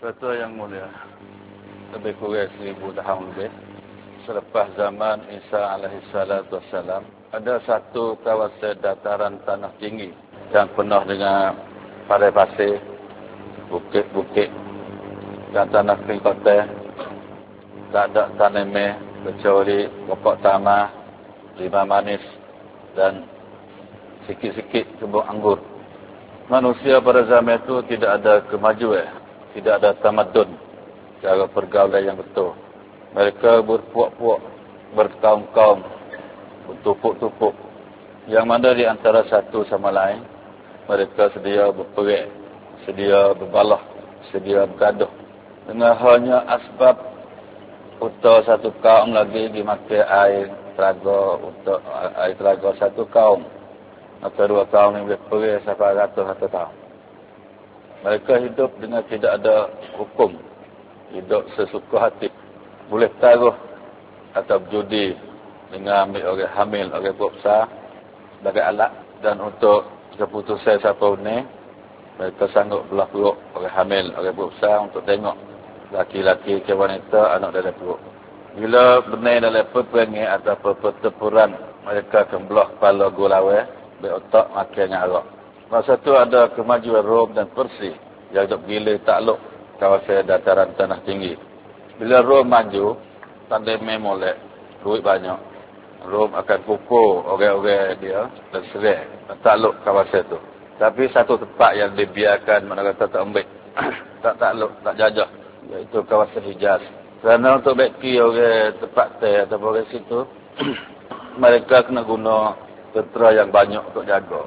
Tuan yang mulia, lebih kurang 1000 tahun lebih selepas zaman Isa alaihissalatu wassalam, ada satu kawasan dataran tanah tinggi yang penuh dengan padai pasir, bukit-bukit dan tanah kering kotor. Tak ada tanaman kecuali pokok tamar, limau manis dan sikit-sikit kebun anggur. Manusia pada zaman itu tidak ada kemajuan, tidak ada tamadun, cara pergaulan yang betul. Mereka berpuak-puak, berkaum-kaum, bertumpuk-tumpuk. Yang mana di antara satu sama lain, mereka sedia berperang, sedia berbalah, sedia bergaduh. Dengan hanya asbab untuk satu kaum lagi dimakai air telaga, untuk air telaga satu kaum. Maka dua kaum ini boleh pergi sampai ratus-ratus tahun. Mereka hidup dengan tidak ada hukum. Hidup sesuka hati. Boleh taruh atau berjudi dengan ambil orang hamil, orang buat besar sebagai alat. Dan untuk keputusan siapa ni, mereka sanggup belah perut orang hamil, orang buat besar untuk tengok laki-laki ke wanita, anak dalam perut. Bila benar dalam peperangan atau pertempuran, mereka akan belah kepala gulawai, berotak makan dengan arak. Masa tu ada kemajuan Rom dan Persia yang duk gila takluk kawasan dataran tanah tinggi. Bila Rom maju, tanda memolek, duit banyak. Rom akan pukul orang-orang dia dan serang takluk kawasan tu. Tapi satu tempat yang dibiarkan mana kata tak ambil, tak takluk, tak jajah, iaitu kawasan Hijaz. Kerana untuk beki orang tempat atau orang situ, mereka kena guna tentera yang banyak untuk jaga.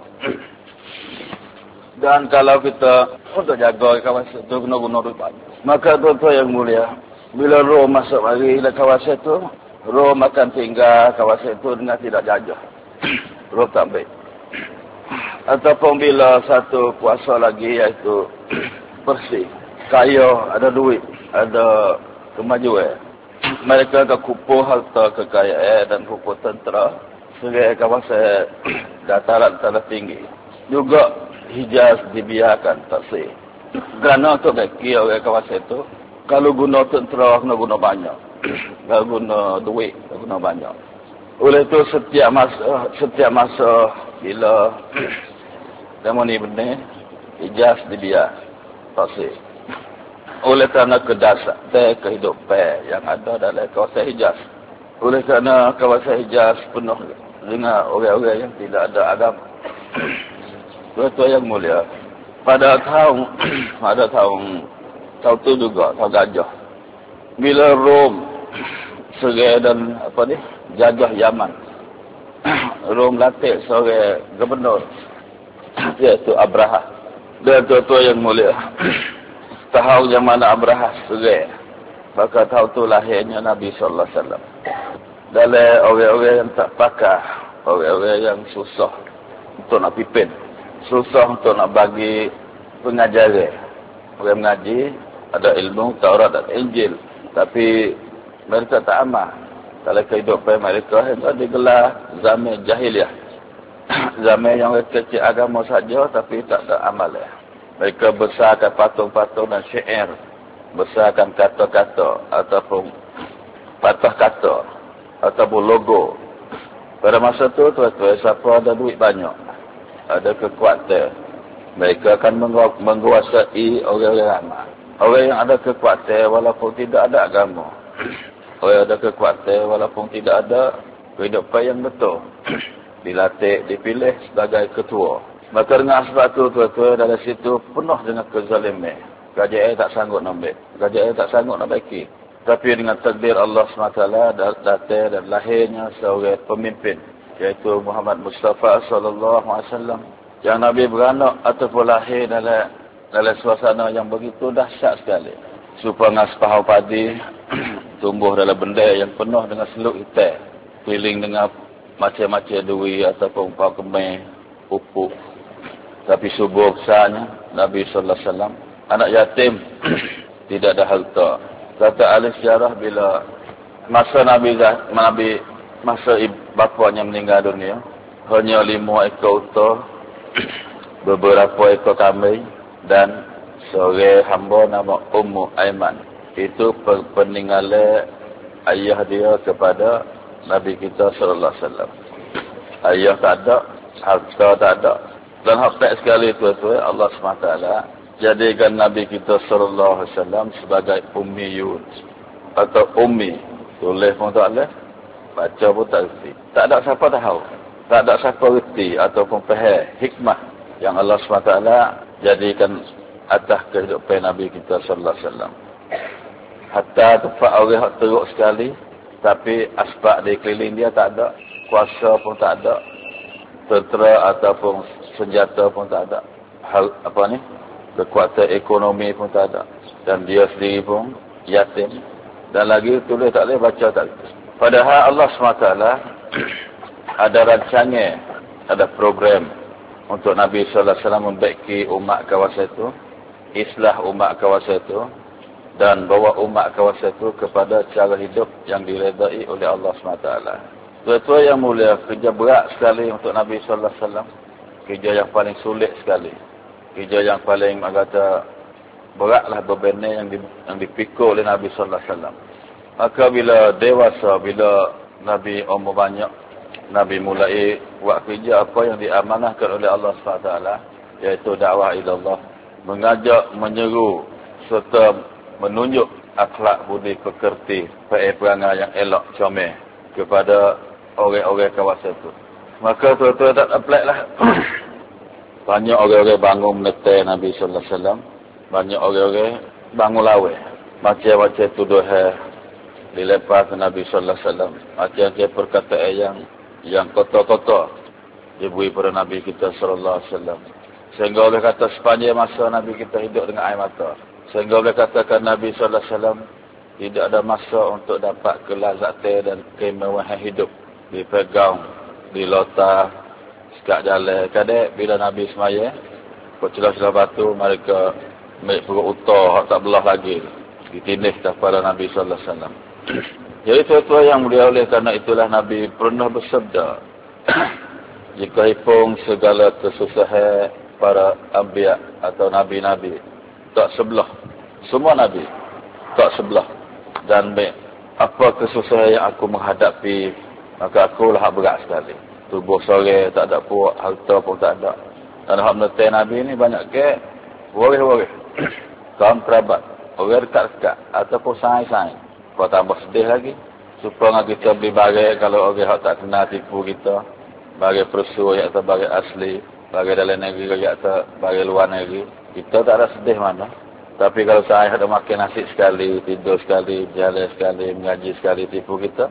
Dan kalau kita untuk jaga kawasan itu kena guna duit banyak. Maka tuan-tuan yang mulia, bila Rom masuk mari ke kawasan itu, Rom akan tinggal kawasan itu dengan tidak jajah. Rom tak ambil. Ataupun bila satu kuasa lagi iaitu Persia, kaya, ada duit, ada kemajuan, mereka akan kumpul harta kekayaan dan kumpul tentera sebagai kawasan dataran tanah tinggi. Juga Hijaz dibiarkan tak sih. Kerana untuk beki orang kawasan itu, kalau guna tentera kena guna banyak, kalau guna duit kena guna banyak. Oleh itu setiap masa bila zaman ni benar, Hijaz dibiar tak sih. Oleh kerana kedasar kehidupan yang ada dalam kawasan Hijaz. Oleh kerana kawasan Hijaz penuh dengan orang-orang yang tidak ada agama. Tuan-tuan yang mulia, pada tahun itu juga, tahun gajah, bila Rom serai dan jajah Yaman, Rom latih seorang gubernur, iaitu Abraha. Dan tuan-tuan yang mulia, tahun yang mana Abraha serai, maka tahun itu lahirnya Nabi sallallahu alaihi wasallam. Dalam orang-orang yang tak pakar, orang-orang yang susah untuk nak pimpin, susah untuk nak bagi pengajaran. Orang mengaji, ada ilmu Taurat dan Injil, tapi mereka tak amal. Kalau kehidupan mereka itu digelar zaman jahiliah. Zaman yang mereka kecil agama saja tapi tak ada amal. Mereka besarkan patung-patung dan syair, besarkan kata-kata ataupun patah kata ataupun logo. Pada masa tu, tuan-tuan, siapa ada duit banyak, ada kekuatan, mereka akan menguasai orang-orang ramai. Orang yang ada kekuatan walaupun tidak ada agama, orang yang ada kekuatan walaupun tidak ada kehidupan yang betul, dilatih, dipilih sebagai ketua. Maka dengan sebab itu, tuan-tuan, dari situ penuh dengan kezaliman. Kerajaan tak sanggup nampak, kerajaan tak sanggup nak baiki. Tapi dengan takdir Allah SWT datang dan lahirnya seorang pemimpin, iaitu Muhammad Mustafa SAW, yang Nabi beranak ataupun lahir dalam suasana yang begitu dahsyat sekali. Supaya sepahau padi tumbuh dalam benda yang penuh dengan seluk hitam, keliling dengan macam-macam duri ataupun pau kemih, pupuk. Tapi subuh besarnya Nabi SAW, anak yatim, tidak ada harta. Kata ahli sejarah, bila masa masa bapanya meninggal dunia, hanya 5 ekor unta, beberapa ekor kambing dan seorang hamba nama Ummu Aiman. Itu peninggalan ayah dia kepada Nabi kita sallallahu alaihi wasallam. Ayah tak ada, harta tak ada. Dan hak sekali tuan-tuan, Allah SWT jadikan Nabi kita sallallahu alaihi wasallam sebagai ummiyun atau ummi. Tulis pun tak boleh, baca pun tak reti. Tak ada siapa tahu. Tak ada siapa reti ataupun faham hikmah yang Allah SWT jadikan atas kehidupan Nabi kita sallallahu alaihi wasallam. Hatta tempat orang yang teruk sekali, tapi asbab di keliling dia tak ada, kuasa pun tak ada, tentera ataupun senjata pun tak ada, kekuatan ekonomi pun tak ada, dan dia sendiri pun yatim, dan lagi tulis tak boleh, baca tak boleh. Padahal Allah SWT ada rancangan, ada program untuk Nabi sallallahu alaihi wasallam membaiki umat kawasan itu, islah umat kawasan itu, dan bawa umat kawasan itu kepada cara hidup yang diredai oleh Allah SWT. Tuan-tuan yang mulia, kerja berat sekali untuk Nabi sallallahu alaihi wasallam. Kerja yang paling sulit sekali. Kerja yang paling kata beratlah bebannya yang dipikul oleh Nabi sallallahu alaihi wasallam. Maka bila dewasa, bila Nabi umur banyak, Nabi mulai buat kerja apa yang diamanahkan oleh Allah SWT, iaitu dakwah ilallah, mengajak, menyeru serta menunjuk akhlak budi pekerti, perangai yang elok comel kepada orang-orang kawasan itu. Maka tuan-tuan tak apply lah. Banyak orang-orang bangun menetai Nabi sallallahu alaihi wasallam, banyak orang-orang bangun lawan, macam-macam tuduhan dilepas ke Nabi sallallahu alaihi wasallam, macam-macam perkataan yang kotor-kotor diberi pada Nabi kita sallallahu alaihi wasallam. Sehingga orang kata sepanjang masa Nabi kita hidup dengan air mata. Sehingga boleh katakan Nabi sallallahu alaihi wasallam tidak ada masa untuk dapat kelazatan dan kemewahan hidup. Dipegang, dilotah, sekat jalan. Kadang bila Nabi semaya, celah-celah batu, mereka perut utah, tak belah lagi. Ditindih kepada Nabi sallallahu alaihi wasallam. Jadi tuan-tuan yang mulia, oleh kerana itulah Nabi pernah bersabda, jika hipung segala kesusahan para anbiya atau nabi-nabi, tak sebelah. Semua Nabi tak sebelah. Dan apa kesusahan yang aku menghadapi, maka akulah berat sekali. Tubuh sore tak ada puak, harta pun tak ada. Dan hak menetai Nabi ni banyak ke waris-waris. Kaum kerabat, orang dekat-dekat, ataupun saing-saing. Kau tambah sedih lagi. Supaya kita beli barang, kalau orang yang tak kenal tipu kita, barang persuah atau barang asli, barang dalam negeri atau barang luar negeri, kita tak ada sedih mana. Tapi kalau saya ada makan nasi sekali, tidur sekali, jalan sekali, mengaji sekali, tipu kita,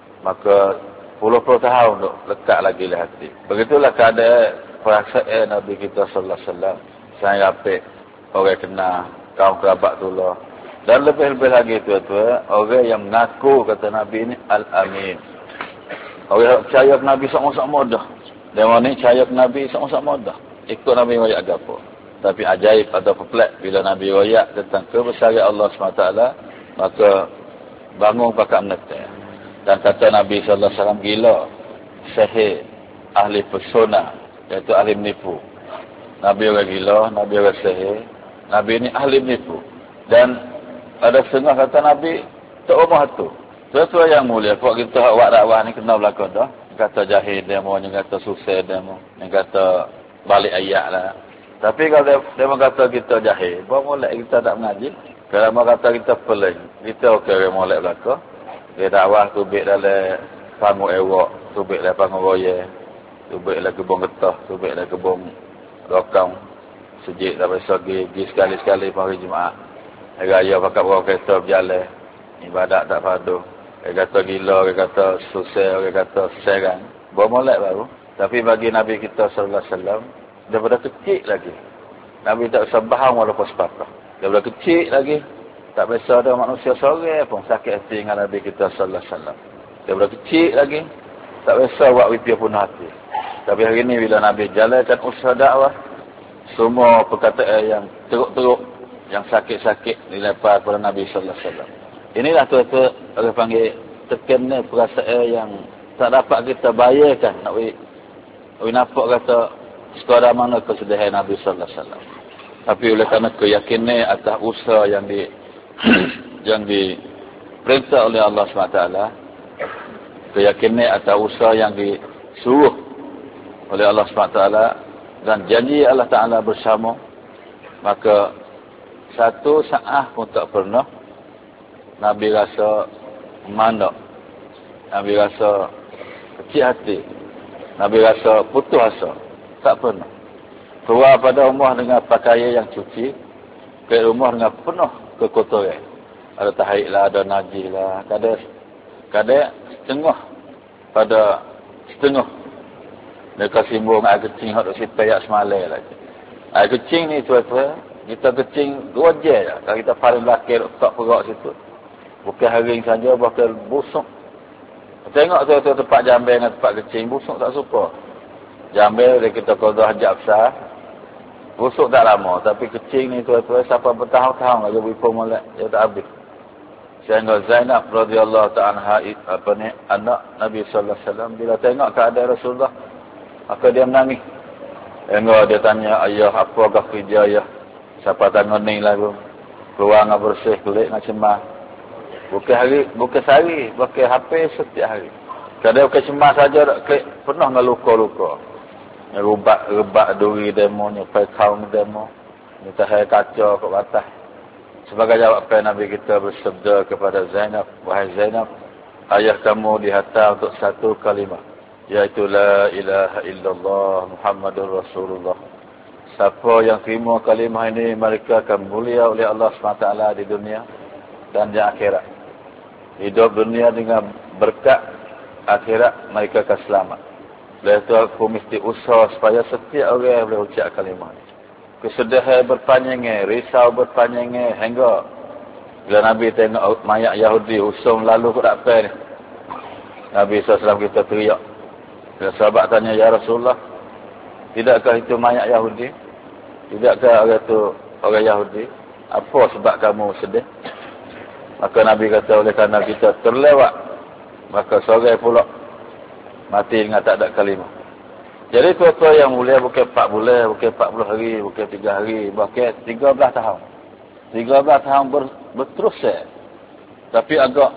maka puluh-puluh tahun untuk lekat lagi di hati. Begitulah keadaan perasaan Nabi kita sallallahu alaihi wasallam. Saya apik orang kenal, kaum kerabat tulah. Dan lebih-lebih lagi tuan-tuan, orang yang mengaku kata Nabi ini Al-Amin. Orang yang percaya ke Nabi sama-sama dah. Dan orang ni percaya ke Nabi sama-sama dah. Ikut Nabi royak agapo. Tapi ajaib atau pelik bila Nabi royak tentang kebesaran Allah SWT, maka bangun pakak menetai. Dan kata Nabi SAW, gila, sihir, ahli pesona, iaitu ahli menipu. Nabi orang gila, Nabi orang sihir, Nabi ini ahli menipu. Dan ada setengah kata Nabi, tak rumah tu. Tuan-tuan yang mulia, kalau kita awak dakwah ni kenal belakang dah. Kata jahil demo, yang kata susah demo, yang kata balik ayat lah. Tapi kalau dia kata kita jahil, bawa molek kita tak mengaji. Kalau dia kata kita peling, kita okey orang molek belakang. Dia dakwah tubik dalam panggung ewak, tubik dalam panggung roya, tubik dalam kebun getah, tubik dalam kebun rokang. Sejik tak biasa pergi sekali-sekali pada hari Jumaat. Raya pakai bawa kereta berjalan, ibadat tak padu. Dia kata gila, dia kata susah, dia kata serang. Bawa molek baru. Tapi bagi Nabi kita sallallahu alaihi wasallam, daripada kecil lagi, Nabi tak usah bahang walaupun sepatah. Daripada kecil lagi, tak biasa ada manusia seorang pun sakit hati dengan Nabi kita sallallahu alaihi wasallam. Daripada kecil lagi, tak biasa buat wipia pun hati. Tapi hari ini bila Nabi jalankan usaha dakwah, semua perkataan yang teruk-teruk, yang sakit-sakit dilepas kepada Nabi sallallahu alaihi wasallam. Inilah tuan-tuan orang panggil tekannya perasaan yang tak dapat kita bayarkan. Nak nampak kata sekadar mana kesedihan Nabi sallallahu alaihi wasallam. Tapi oleh kerana keyakinan atas usaha yang yang diperintah oleh Allah SWT, keyakinan atas usaha yang disuruh oleh Allah SWT, dan janji Allah Ta'ala bersama, maka satu saat pun tak pernah Nabi rasa mandak, Nabi rasa kecil hati, Nabi rasa putus asa. Tak pernah. Keluar pada rumah dengan pakaian yang cuci, ke rumah dengan penuh kekotoran. Ada tahaik lah, ada najis lah, kadang setengah pada setengah. Mereka simbung air kecing hak duk sipai yak semalam lagi. Air kecing ni tuan-tuan, kita kecing 2 jam je. Kalau kita paling belakang duk tak perak situ. Bukan haring saja, bahkan busuk. Tengok tu tempat jambil dengan tempat kecing, busuk tak suka. Jambil dia kita qada hajat besar, busuk tak lama. Tapi kecing ni tuan-tuan, siapa bertahun-tahun lagi beripun molek, dia tak habis. Sehingga Zainab radhiyallahu ta'ala anak Nabi sallallahu alaihi wasallam, bila tengok keadaan Rasulullah, maka dia menangis. Hingga dia tanya, ayah, apakah kerja ayah? Siapa tangan ni lagu? Keluar dengan bersih, kulit dengan cemas. Bukan hari, bukan sehari, bukan HP setiap hari. Kadang bukan cemas saja, klik penuh dengan luka-luka. Rebak duri demo, nyepai kaum demo, nyetahai kaca ke batas. Sebagai jawapan Nabi kita bersabda kepada Zainab, wahai Zainab, ayah kamu dihantar untuk satu kalimah, iaitu la ilaha illallah Muhammadur Rasulullah. Siapa yang terima kalimah ini, mereka akan mulia oleh Allah SWT di dunia dan di akhirat. Hidup dunia dengan berkat, akhirat mereka akan selamat. Oleh itu aku mesti usaha supaya setiap orang boleh ucap kalimah ini. Kesedihan berpanjangnya, risau berpanjangnya, hingga bila Nabi tengok mayat Yahudi usung lalu ke dapat ni, Nabi SAW kita teriak. Bila sahabat tanya, ya Rasulullah, tidakkah itu mayat Yahudi? Tidakkah orang itu orang Yahudi? Apa sebab kamu sedih? Maka Nabi kata, oleh kerana kita terlewat, maka sore pula mati dengan tak ada kalimah. Jadi tuan-tuan yang mulia, bukan 4 bulan, bukan 40 hari, bukan 3 hari, bukan 13 tahun. 13 tahun berterus. Tapi agak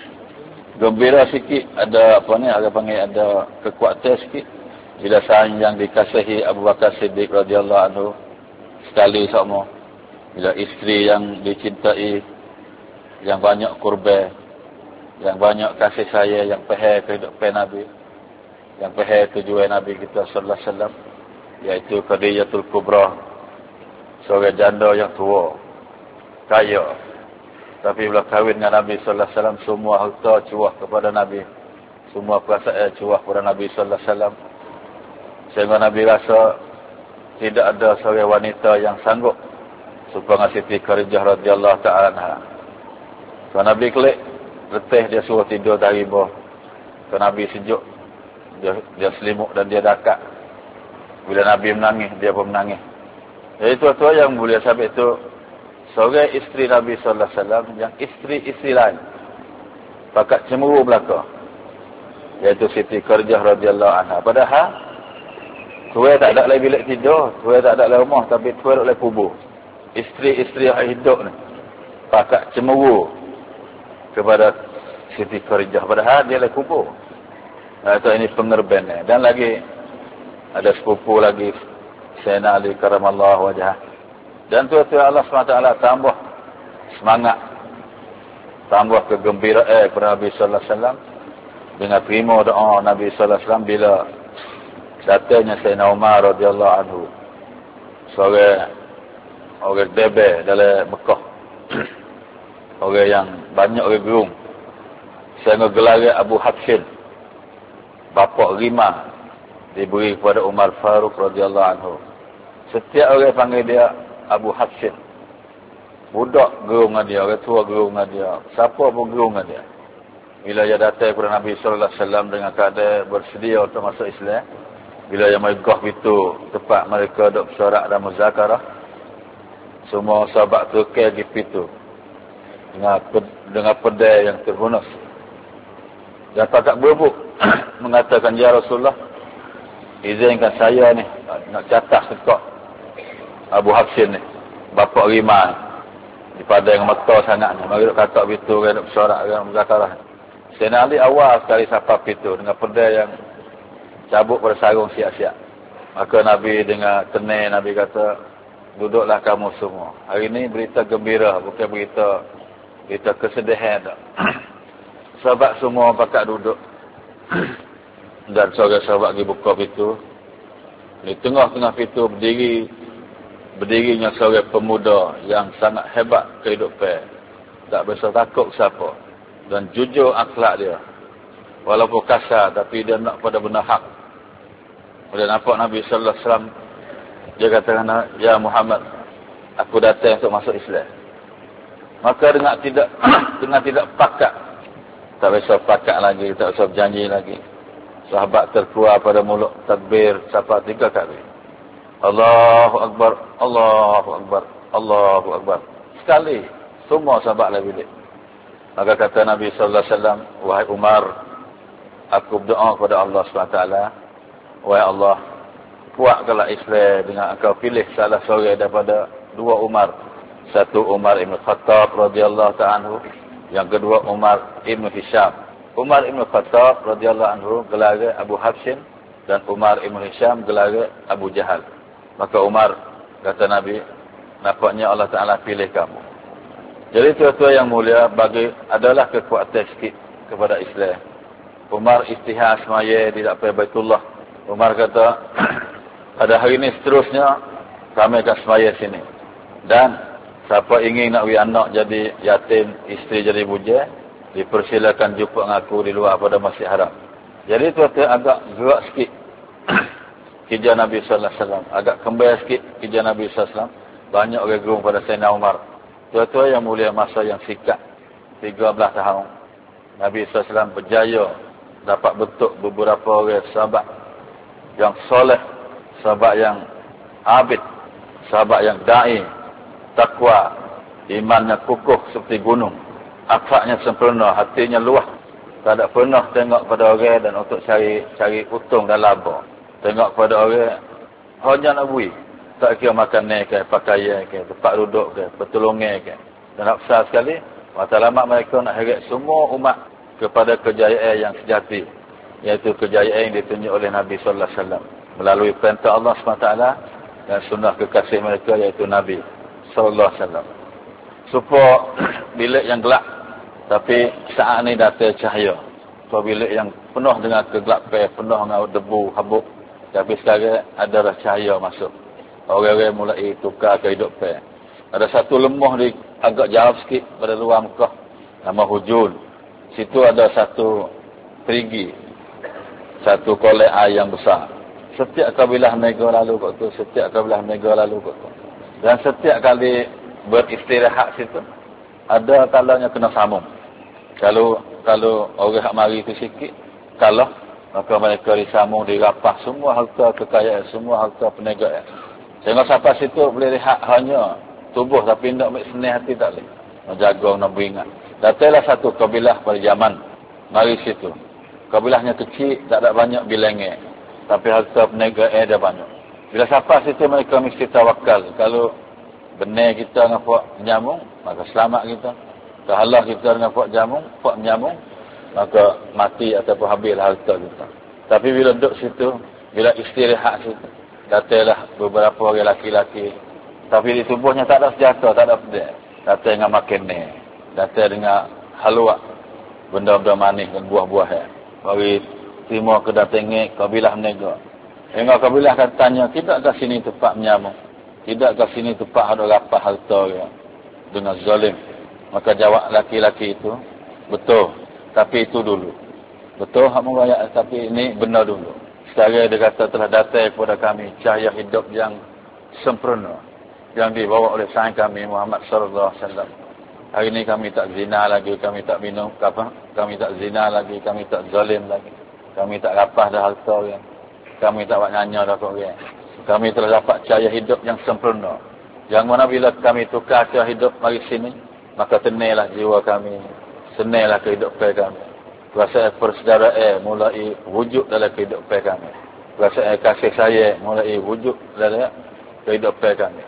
gembira sikit, ada apa ni, agak panggil ada kekuatan sikit. Bila sahaja yang dikasihi Abu Bakar Siddiq radhiyallahu anhu sekali sama. Bila isteri yang dicintai, yang banyak kurban, yang banyak kasih sayang, yang pahal kehidupan Nabi, yang pahal tujuan Nabi kita sallallahu alaihi wasallam, iaitu Khadijatul Kubra, seorang janda yang tua, kaya. Tapi bila kahwin dengan Nabi sallallahu alaihi wasallam, semua harta curah kepada Nabi, semua perasaan curah kepada Nabi sallallahu alaihi wasallam. Sehingga Nabi rasa tidak ada seorang wanita yang sanggup supaya Siti Khadijah radhiyallahu ta'ala anha. So Nabi klik, letih dia suruh tidur dari bawah. So Nabi sejuk, dia selimut dan dia dakak. Bila Nabi menangis, dia pun menangis. Jadi tuan-tuan yang mulia, sabit itu seorang isteri Nabi sallallahu alaihi wasallam yang isteri-isteri lain pakat cemburu belaka, iaitu Siti Khadijah radhiyallahu anha. Padahal tuai tak ada lagi bilik tidur, tuai tak ada lagi rumah, tapi tuai duduk lagi kubur. Isteri-isteri yang hidup ni pakat cemburu kepada Siti Khadijah, padahal dia lagi kubur. Atau ini pengerban. Dan lagi ada sepupu lagi, Sayyidina Ali karamallahu wajhah. Dan tuan-tuan, Allah SWT tambah semangat, tambah kegembiraan kepada Nabi sallallahu alaihi wasallam dengan terima doa Nabi sallallahu alaihi wasallam bila datangnya Sayyidina Umar radhiyallahu anhu, orang debe dalam Mekah. Orang yang banyak orang gerung. Sehingga gelar Abu Hafsin, bapa Rima, diberi kepada Umar Faruq radhiyallahu anhu. Setiap orang panggil dia Abu Hafsin. Budak gerung dengan dia, orang tua gerung dengan dia, siapa pun gerung dengan dia. Bila dia datang kepada Nabi sallallahu alaihi wasallam dengan keadaan bersedia untuk masuk Islam, bila dia megah itu tempat mereka duduk bersorak dan muzakarah, semua sahabat terkejut di pintu dengan pedai yang terhunus. Dan pakat berebut mengatakan, ya Rasulullah, izinkan saya ni nak catat sekak Abu Hafsin ni. bapak rimai di padang Mekah sangatnya. Mari duk katak pintu ke duk bersorak ke muzakarah. Sayyidina Ali awal sekali sapa pintu dengan pedai yang cabuk pada sarung siap-siap. Maka Nabi dengan tenang, Nabi kata, duduklah kamu semua. Hari ini berita gembira, bukan berita kesedihan. Sahabat semua pakat duduk. Dan seorang sahabat pergi buka pintu. Di tengah-tengah pintu berdirinya seorang pemuda yang sangat hebat kehidupan. Tak bisa takut siapa. Dan jujur akhlak dia. Walaupun kasar, tapi dia nak pada benar hak. Dia nampak Nabi sallallahu alaihi wasallam, dia katakan, "Ya Muhammad, aku datang untuk masuk Islam." Maka dengan tidak pakat, tak bisa pakat lagi, tak bisa berjanji lagi. Sahabat terkeluar pada mulut takbir sampai 3 kali. Allahu Akbar, Allahu Akbar, Allahu Akbar. Sekali, semua sahabat lagi bilik. Maka kata Nabi sallallahu alaihi wasallam, "Wahai Umar, aku berdoa kepada Allah SWT, wahai Allah, kuatkanlah Islam dengan engkau pilih salah seorang daripada 2 Umar. Satu Umar Ibn Khattab radhiyallahu ta'ala anhu, yang kedua Umar Ibn Hisham." Umar Ibn Khattab radhiyallahu anhu gelar Abu Hafsin, dan Umar Ibn Hisham gelar Abu Jahal. Maka Umar, kata Nabi, nampaknya Allah Ta'ala pilih kamu. Jadi tuan-tuan yang mulia, adalah kekuatan sikit kepada Islam. Umar istihar semaya di depan Baitullah. Umar kata, pada hari ini seterusnya, kami akan semaya sini. Dan siapa ingin nak anak jadi yatim, isteri jadi bujang, dipersilakan jumpa dengan aku di luar pada Masjid Haram. Jadi tuan-tuan agak gerak sikit kerja Nabi sallallahu alaihi wasallam, agak kembali sikit kerja Nabi sallallahu alaihi wasallam. Banyak orang gerung pada Sayyidina Umar. Tuan-tuan yang mulia, masa yang singkat 13 tahun, Nabi sallallahu alaihi wasallam berjaya dapat bentuk beberapa orang sahabat yang soleh, sahabat yang abid, sahabat yang dai, takwa, imannya kukuh seperti gunung, akhlaknya sempurna, hatinya luah, tak ada pernah tengok pada orang dan untuk cari untung dan laba. Tengok pada orang hanya nak bui, tak kira makanan ke, pakaian ke, tempat duduk ke, pertolongan ke. Dan nak besar sekali, matlamat mereka nak heret semua umat kepada kejayaan yang sejati, iaitu kejayaan yang ditunjuk oleh Nabi sallallahu alaihi wasallam melalui perintah Allah SWT dan sunnah kekasih mereka, iaitu Nabi sallallahu alaihi wasallam. Supaya bilik yang gelap, tapi saat ini datang cahaya. Supaya bilik yang penuh dengan kegelapan, penuh dengan debu, habuk, tapi sekarang adalah cahaya masuk. Orang-orang mulai tukar kehidupan. Ada satu lemah di agak jauh sikit pada luar Mekah, nama Hujun. Situ ada satu perigi, satu kolek air yang besar. Setiap kabilah mega lalu kat tu, setiap kabilah mega lalu kat tu. Dan setiap kali beristirahat situ, ada kalanya kena sambung. Kalau orang hak mari tu sikit, kalah, maka mereka disambung, dirapah semua harta kekayaan, semua harta perniagaan. Sehingga sampai situ boleh lihat hanya tubuh, tapi nak ambil senang hati tak boleh. Nak jaga, nak beringat. Datanglah satu kabilah pada zaman, mari situ. Kabilahnya kecil, tak ada banyak bilangnya, tapi harta perniagaan dia banyak. Bila sampai situ mereka mesti tawakal. Kalau benar kita dengan puak menyambung, maka selamat kita. Kalau kita dengan puak menyambung, maka mati ataupun habis harta kita. Tapi bila duduk situ, bila istirahat situ, datanglah beberapa orang laki-laki, tapi di tubuhnya tak ada senjata, tak ada pedang. Datang dengan makanan, datang dengan halwa, benda-benda manis dan buah-buah. Mari terima kedatangan kabilah mereka. Hingga kabilah akan tanya, tidakkah sini tempat menyambung? Tidakkah sini tempat ada rapah harta ya, dengan zalim? Maka jawab laki-laki itu, betul, tapi itu dulu. Betul hak membayar, tapi ini benar dulu. Sekarang dia kata telah datang kepada kami cahaya hidup yang sempurna yang dibawa oleh sang kami Muhammad sallallahu alaihi wasallam. Hari ini kami tak zina lagi, kami tak minum kami tak zina lagi, kami tak zalim lagi. Kami tak rapah dah harta orang. Kami tak buat nyanya dah orang. Kami telah dapat cahaya hidup yang sempurna. Yang mana bila kami tukar cahaya hidup mari sini, maka tenanglah jiwa kami, senanglah kehidupan kami. Perasaan persaudaraan mulai wujud dalam kehidupan kami. Perasaan kasih sayang mulai wujud dalam kehidupan kami.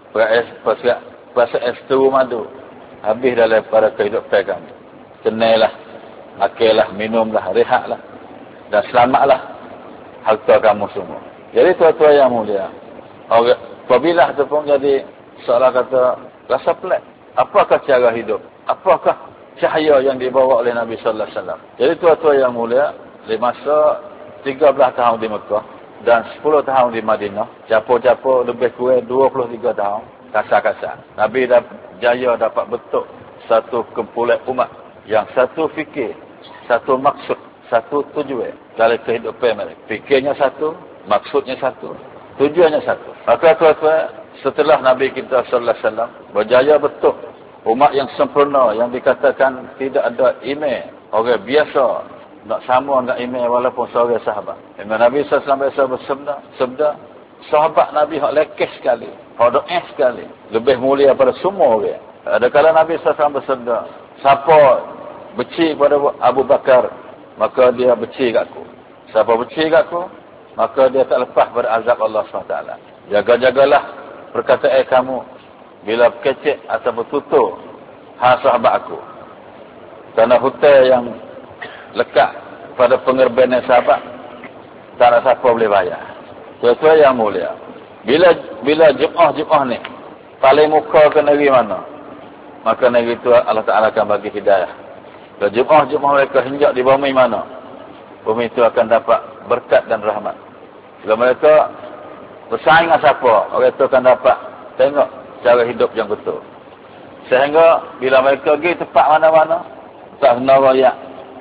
Puasa es teru madu. Habis daripada kehidupan kami. Kenailah, makanlah, minumlah, rehatlah. Dan selamatlah harta kamu semua. Jadi tuan-tuan yang mulia, apabila itu pun jadi seolah kata rasa pelik. Apakah cara hidup? Apakah cahaya yang dibawa oleh Nabi sallallahu alaihi wasallam? Jadi tuan-tuan yang mulia, di masa 13 tahun di Mekah dan 10 tahun di Madinah, capo-capo lebih kurang 23 tahun, kasar-kasar. Nabi jaya dapat bentuk satu kumpulan umat yang satu fikir, satu maksud, satu tujuan dalam kehidupan mereka. Fikirnya satu, maksudnya satu, tujuannya satu. Maka tuan-tuan, setelah Nabi kita sallallahu alaihi wasallam berjaya bentuk umat yang sempurna, yang dikatakan tidak ada imam orang biasa nak sama dengan imam walaupun seorang sahabat. Imam Nabi sallallahu alaihi wasallam bersabda, sahabat Nabi hak lekeh sekali, hak doa sekali, lebih mulia pada semua orang. Ada kala Nabi sallallahu alaihi wasallam bersabda, siapa benci pada Abu Bakar, maka dia benci kat aku. Siapa benci kat aku, maka dia tak lepas pada azab Allah SWT. Jaga-jagalah perkataan kamu bila kecek atau bertutur sahabat aku. Kerana hutang yang lekat pada pengorbanan sahabat, tak ada siapa boleh bayar. Tuan-tuan yang mulia, bila Jum'ah ni paling muka ke negeri mana, maka negeri itu Allah Ta'ala akan bagi hidayah. Bila Jum'ah mereka hinjak di bumi mana, bumi itu akan dapat berkat dan rahmat. Bila mereka bersaing dengan siapa, orang itu akan dapat tengok cara hidup yang betul. Sehingga bila mereka pergi tempat mana-mana, tak kena rakyat,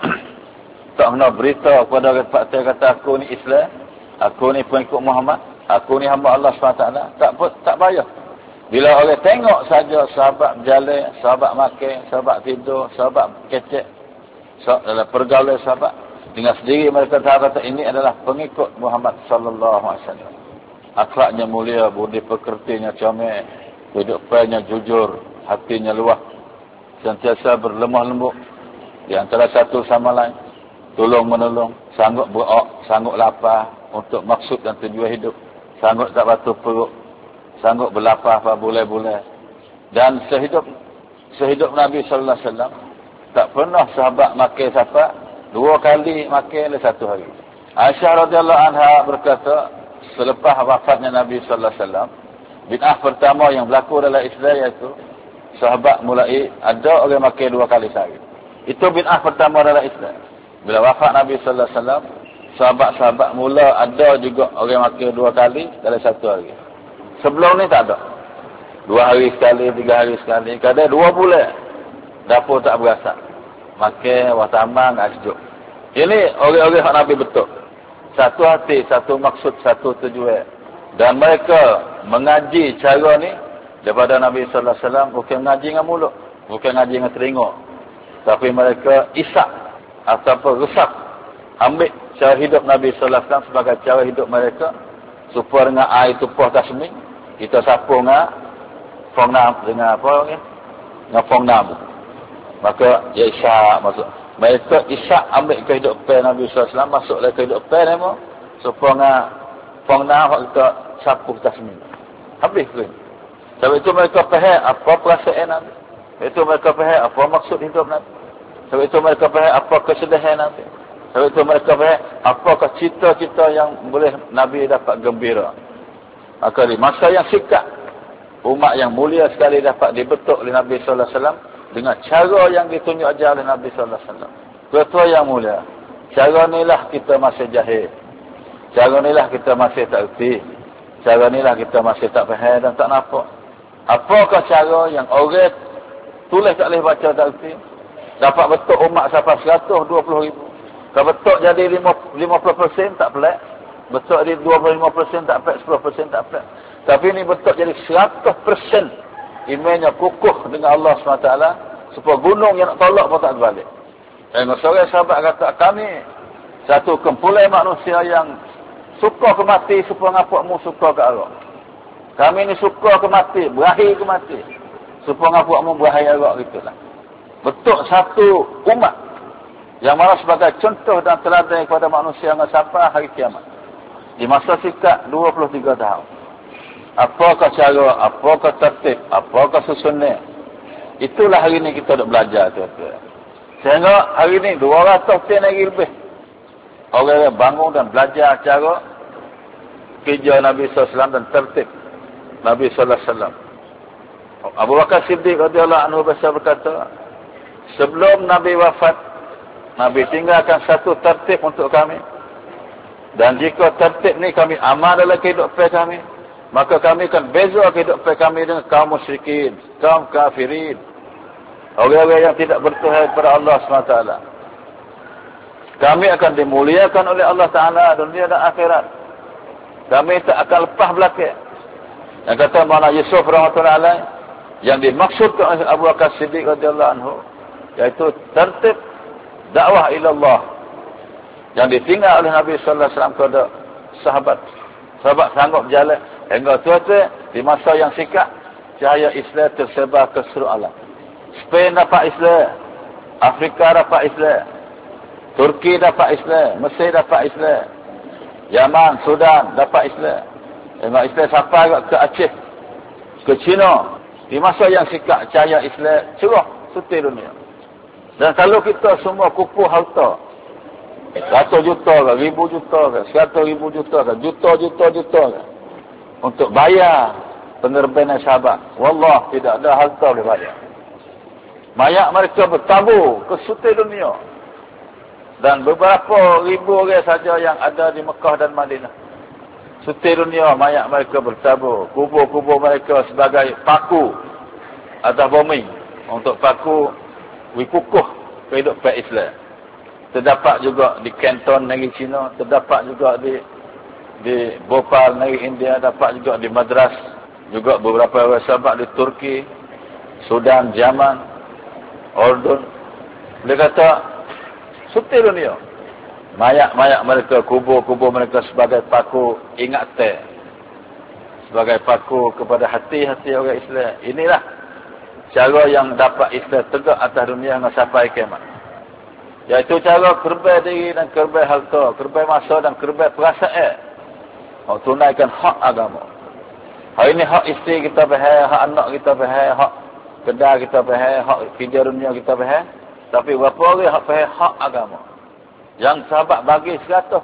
tak kena berita kepada orang tempat kata aku ni Islam, aku ni pengikut Muhammad, aku ni hamba Allah SWT, tak payah. Bila orang tengok saja sahabat berjalan, sahabat makan, sahabat tidur, sahabat kecek, dalam pergaulan sahabat, dengan sendiri mereka tahu kata ini adalah pengikut Muhammad sallallahu alaihi wasallam. Akhlaknya mulia, budi pekertinya comel, kehidupannya jujur, hatinya luas, sentiasa berlemah lembut di antara satu sama lain, tolong menolong, sanggup berok, sanggup lapar untuk maksud dan tujuan hidup, sanggup tak batu perut, sanggup berlapar pada bulan-bulan. Dan sehidup Nabi sallallahu alaihi wasallam tak pernah sahabat makan sahabat 2 kali makan dalam satu hari. Aisyah radhiyallahu anha berkata, selepas wafatnya Nabi sallallahu alaihi wasallam, bid'ah pertama yang berlaku dalam Islam iaitu sahabat mulai ada orang makan 2 kali sehari. Itu bid'ah pertama dalam Islam. Bila wafat Nabi sallallahu alaihi wasallam, sahabat-sahabat mula ada juga orang makan 2 kali dalam satu hari. Sebelum ni tak ada. 2 hari sekali, 3 hari sekali, kadang 2 bulan dapur tak berasa. Makan watamang tak sejuk. Ini orang-orang hak Nabi betul. Satu hati, satu maksud, satu tujuan. Dan mereka mengaji cara ni daripada Nabi sallallahu alaihi wasallam, bukan mengaji dengan mulut, bukan mengaji dengan telinga. Tapi mereka isak ataupun resap ambil cara hidup Nabi sallallahu alaihi wasallam sebagai cara hidup mereka, supaya dengan air tumpah tasmi, kita sapu dengan fongnam, dengan apa ni? Dengan fongnam. Maka dia isyak masuk. Mereka isyak ambil kehidupan Nabi sallallahu alaihi wasallam masuk dalam kehidupan mereka, supaya dengan fongnam kita sapu tasmi. Habis kering. Sebab itu mereka faham apa perasaan Nabi. Sebab itu mereka faham apa maksud hidup Nabi. Sebab itu mereka faham apa kesedihan Nabi. Sebab itu mereka faham apakah cita-cita yang boleh Nabi dapat gembira. Maka di masa yang singkat, umat yang mulia sekali dapat dibentuk oleh Nabi sallallahu alaihi wasallam dengan cara yang ditunjuk ajar oleh Nabi sallallahu alaihi wasallam. Tuan-tuan yang mulia, cara inilah kita masih jahil. Cara inilah kita masih tak erti. Cara inilah kita masih tak faham dan tak nampak. Apakah cara yang orang tulis tak boleh baca tak erti, dapat bentuk umat sampai 120,000. Kalau bentuk jadi 50% tak pelik, bentuk jadi 25% tak pelik, 10% tak pelik. Tapi ini bentuk jadi 100%. Imannya kukuh dengan Allah SWT, supaya gunung yang nak tolak pun tak terbalik. Seorang sahabat kata, kami satu kumpulan manusia yang suka ke mati supaya ngapakmu suka ke Allah. Kami ni suka ke mati, berakhir ke mati, supaya ngapakmu berakhir Allah, gitulah. Bentuk satu umat yang mana sebagai contoh dan teladan kepada manusia yang sampai hari kiamat. Di masa singkat 23 tahun. Apakah cara, apakah tertib, apakah susunnya. Itulah hari ini kita nak belajar tuan-tuan. Sehingga hari ini 200 tahun lagi lebih. Orang yang bangun dan belajar cara kerja Nabi SAW dan tertib Nabi SAW. Abu Bakar Siddiq radhiyallahu anhu berkata, sebelum Nabi wafat, Nabi tinggalkan satu tertib untuk kami. Dan jika tertib ni kami amal dalam kehidupan kami, maka kami akan beza kehidupan kami dengan kaum musyrikin, kaum kafirin, orang-orang yang tidak bertuhan kepada Allah SWT. Kami akan dimuliakan oleh Allah Ta'ala dunia dan akhirat. Kami tak akan lepas belakang. Yang kata Maulana Yusuf rahmatullahi alaih, yang dimaksudkan oleh Abu Bakar Siddiq radhiyallahu anhu, iaitu tertib dakwah ilallah yang ditinggal oleh Nabi sallallahu alaihi wasallam kepada sahabat. Sahabat sanggup berjalan hingga tuan-tuan di masa yang singkat cahaya Islam tersebar ke seluruh alam. Spain dapat Islam, Afrika dapat Islam, Turki dapat Islam, Mesir dapat Islam, Yaman, Sudan dapat Islam. Hingga Islam sampai ke Aceh, ke China. Di masa yang singkat cahaya Islam cerah suti dunia. Dan kalau kita semua kumpul harta, 100 juta ke, 1000 juta ke, 100,000 juta ke, juta-juta ke, untuk bayar pengorbanan sahabat, wallah tidak ada harta boleh bayar. Mayat mereka bertabur ke suti dunia. Dan beberapa ribu orang saja yang ada di Mekah dan Madinah. Suti dunia mayat mereka bertabur. Kubur-kubur mereka sebagai paku atas bumi. Untuk paku wikukuh kehidupan Islam. Terdapat juga di Canton negeri China, terdapat juga di Bhopal negeri India, dapat juga di Madras, juga beberapa orang sahabat di Turki, Sudan, Yaman, Ordon. Dia kata suti dunia. Mayat-mayat mereka, kubur-kubur mereka sebagai paku ingatan. Sebagai paku kepada hati-hati orang Islam. Inilah cara yang dapat Islam tegak atas dunia yang sampai kiamat. Iaitu cara kerbai diri dan kerbai harta, kerbai masa dan kerbai perasaan. Tunaikan hak agama. Hari ini hak isteri kita faham, hak anak kita faham, hak kedai kita faham, hak kerja dunia kita faham. Tapi berapa orang hak faham hak agama? Yang sahabat bagi 100%.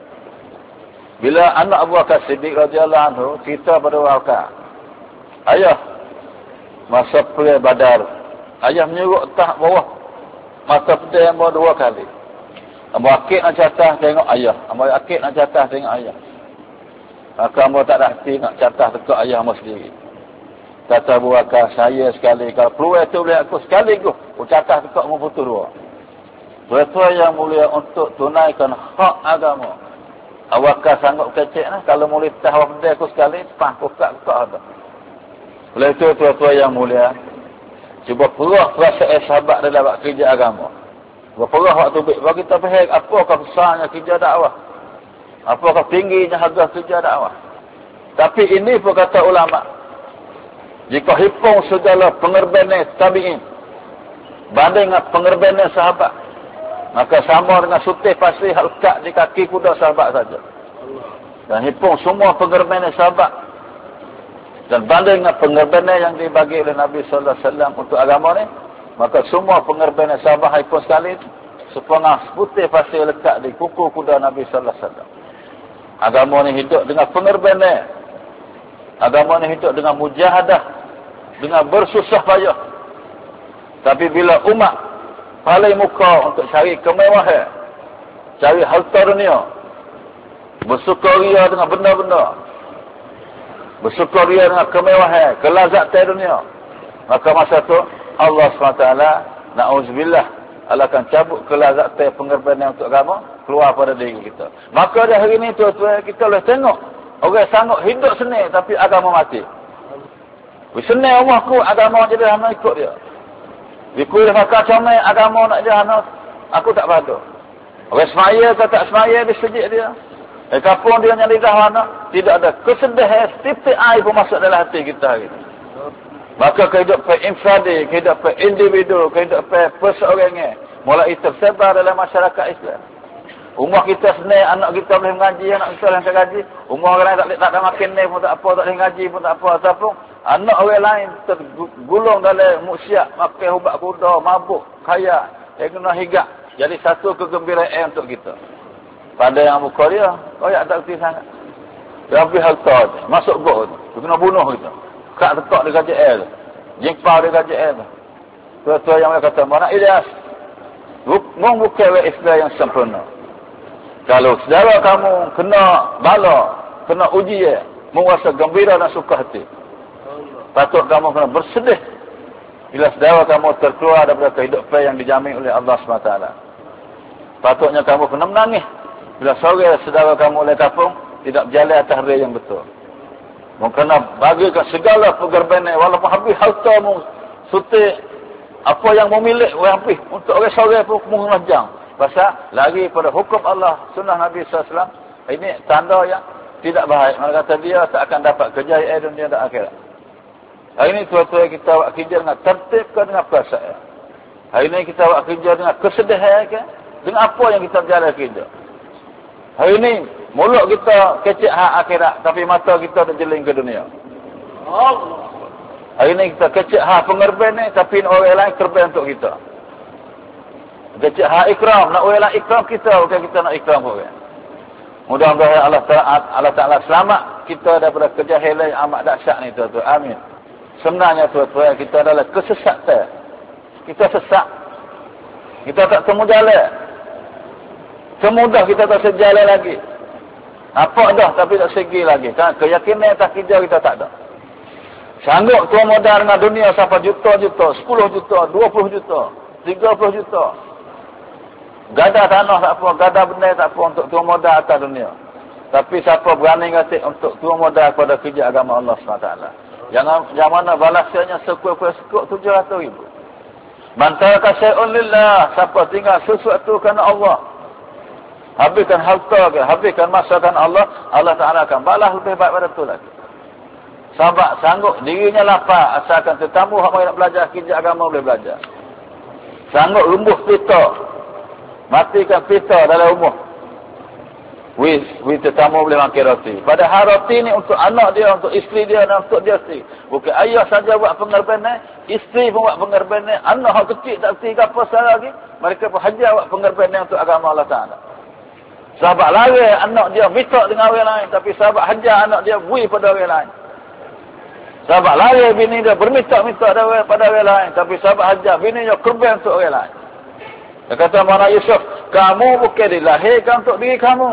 Bila anak Abu Bakar Siddiq radhiyallahu anhu cerita pada Abu Bakar, ayah, masa perang Badar, ayah menyuruh atas bawah mata pedang bawa 2 kali. Abu Akid nak catah tengok ayah, Abu Akid nak catah tengok ayah. Maka Abu tak ada hati nak catah dekat ayah Abu sendiri. Kata Abu Bakar, saya sekali, kalau peluang itu boleh aku sekali aku catah dekat Abu putus 2. Betul yang mulia untuk tunaikan hak agama. Abu Bakar sanggup kecek lah. Kalau mulia tahu benda aku sekali, aku kak ada. Oleh itu, tuan-tuan yang mulia, cuba perah perasaan sahabat dalam kerja agama. Berperah waktu bagi kita faham apakah besarnya kerja dakwah. Apakah tingginya harga kerja dakwah. Tapi ini pun kata ulama, jika hitung segala pengorbanan tabi'in banding dengan pengorbanan sahabat, maka sama dengan sutih pasir halkat di kaki kuda sahabat saja. Dan hitung semua pengorbanan sahabat dan banding dengan pengorbanan yang dibagi oleh Nabi sallallahu alaihi wasallam untuk agama ni, maka semua pengorbanan sahabat hitung sekali sepengah putih pasir lekat di kuku kuda Nabi sallallahu alaihi wasallam. Agama ni hidup dengan pengorbanan. Agama ni hidup dengan mujahadah, dengan bersusah payah. Tapi bila umat paling muka untuk cari kemewahan, cari harta dunia, bersukaria dengan benda-benda, bersukaria dengan kemewahan, kelazatan dunia, maka masa tu Allah SWT, na'udzubillah, Allah akan cabut kelazatan pengorbanan untuk agama keluar pada diri kita. Maka dah hari ini tuan-tuan, kita boleh tengok orang sanggup hidup senang tapi agama mati. Senang rumahku, agama jadi hana ikut dia. Dikuih maka comel agama nak jahanam, aku tak padu. Orang semaya ke tak semaya di sejik dia. Kampung dia yang lidah mana, tidak ada kesedihan, setitik air pun masuk dalam hati kita hari ini. Maka kehidupan infradi, kehidupan individu, kehidupan perseorangan mulai tersebar dalam masyarakat Islam. Umur kita senang, anak kita boleh mengaji, anak kita boleh mengaji. Umur orang lain tak ada makin ni pun tak apa, tak boleh mengaji pun tak apa. Ataupun anak orang lain tergulung dalam muksiat, makan ubat kuda, mabuk, kaya, kena higak. Jadi satu kegembiraan untuk kita. Pada yang muka dia, koyak tak kerti sangat. Dia habis harta tu, masuk gok tu. Dia kena bunuh kita. Kak letak di gaji air tu. Jengpau di gaji air tu. Tua-tua yang mereka kata, mana Ilyas? Mung bukan Islam yang sempurna. Kalau saudara kamu kena bala, kena uji ya, merasa gembira dan suka hati. Patut kamu kena bersedih bila saudara kamu terkeluar daripada kehidupan yang dijamin oleh Allah SWT. Patutnya kamu kena menangis bila seorang saudara kamu oleh kapung tidak berjalan atas rel yang betul. Mu kena bagikan segala pengorbanan walaupun habis hartamu, sutik apa yang memilih habis untuk orang seorang pun mengenajang. Pasal lagi pada hukum Allah, sunnah Nabi SAW, ini tanda yang tidak baik. Mana kata dia tak akan dapat kejayaan dunia dan akhirat. Hari ini tua-tua kita buat kerja dengan tertib ke dengan perasaan. Hari ini kita buat kerja dengan kesedihan ke? Dengan apa yang kita berjalan kerja. Hari ini mulut kita kecik hak akhirat, tapi mata kita terjeling ke dunia. Allah. Hari ini kita kecik hak pengorbanan, tapi orang lain korban untuk kita. Kecik hak ikram, nak orang lain ikram kita, bukan kita nak ikram orang. Mudah-mudahan Allah Ta'ala selamat kita daripada kejahilan yang amat dahsyat ni, tuan-tuan. Amin. Sebenarnya tuan-tuan, kita adalah kesesatan. Kita sesat. Kita tak temu jalan. Semudah kita tak sejalan lagi. Apa dah tapi tak segi lagi. Kan keyakinan atas kerja kita tak ada. Sanggup tuan modal dengan dunia sampai juta-juta, 10 juta, 20 juta, 30 juta. Gada tanah tak apa, gada benda tak apa untuk tuan modal atas dunia. Tapi siapa berani ngatik untuk tuan modal kepada kerja agama Allah SWT. Yang mana balasannya sekut-sekut 700,000. Mantaraka syai'un lillah, siapa tinggal sesuatu kerana Allah. Habiskan harta ke, habiskan masa kerana Allah, Allah Ta'ala akan balas lebih baik pada itu lagi. Sahabat sanggup dirinya lapar, asalkan tetamu yang nak belajar kerja agama boleh belajar. Sanggup lumbuh pita, matikan pita dalam rumah. Tetamu boleh makan roti. Padahal roti ni untuk anak dia, untuk isteri dia dan untuk dia sendiri. Bukan ayah saja buat pengorbanan, isteri pun buat pengorbanan, anak yang kecil tak kerti apa salah lagi, mereka pun hajar buat pengorbanan untuk agama Allah Ta'ala. Sahabat lari anak dia minta dengan orang lain, tapi sahabat hajar anak dia bui pada orang lain. Sahabat lari bini dia berminta-minta pada orang lain, tapi sahabat hajar bini dia korban untuk orang lain. Dia kata mana Yusuf, kamu bukan dilahirkan untuk diri kamu.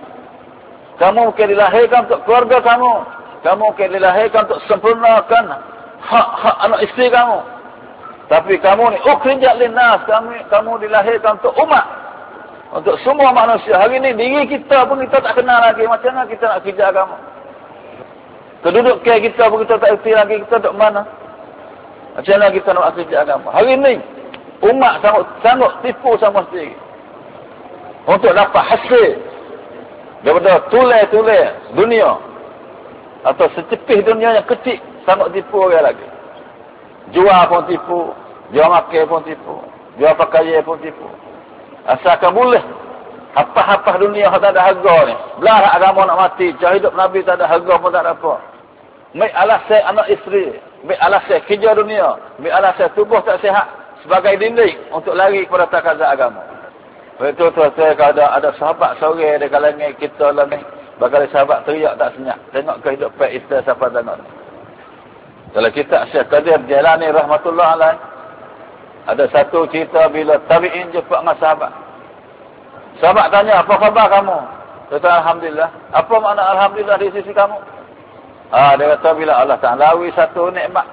Kamu bukan dilahirkan untuk keluarga kamu. Kamu bukan dilahirkan untuk sempurnakan hak-hak anak isteri kamu. Tapi kamu ni ukhrijat linnas, kamu dilahirkan untuk umat. Untuk semua manusia. Hari ini diri kita pun kita tak kenal lagi. Macam mana kita nak kerja agama? Kedudukan kita pun kita tak erti lagi. Kita duduk mana? Macam mana kita nak kerja agama? Hari ini umat sanggup tipu sama sendiri. Untuk dapat hasil daripada tulai-tulai dunia. Atau secepih dunia yang kecil, sanggup tipu orang lagi. Jual pun tipu. Jual makan pun tipu. Jual pakaian pun tipu. Asalkan boleh. Hapah-hapah dunia tak ada harga ni. Belah agama nak mati. Cahaya hidup Nabi tak ada harga pun tak ada apa. Ambil alasan anak isteri. Ambil alasan kerja dunia. Ambil alasan tubuh tak sihat. Sebagai dinding untuk lari kepada takaza agama. Betul-betul kalau ada sahabat sore di kalangan kita lah ni. Bakal sahabat teriak tak senyap. Tengok kehidupan Islam siapa tengok. Kalau kita Syekh Qadir Jailani rahmatullah alaih. Ada satu cerita bila tabi'in jumpa dengan sahabat. Sahabat tanya, apa khabar kamu? Dia kata, alhamdulillah. Apa makna alhamdulillah di sisi kamu? Dia kata, bila Allah Ta'ala lawi satu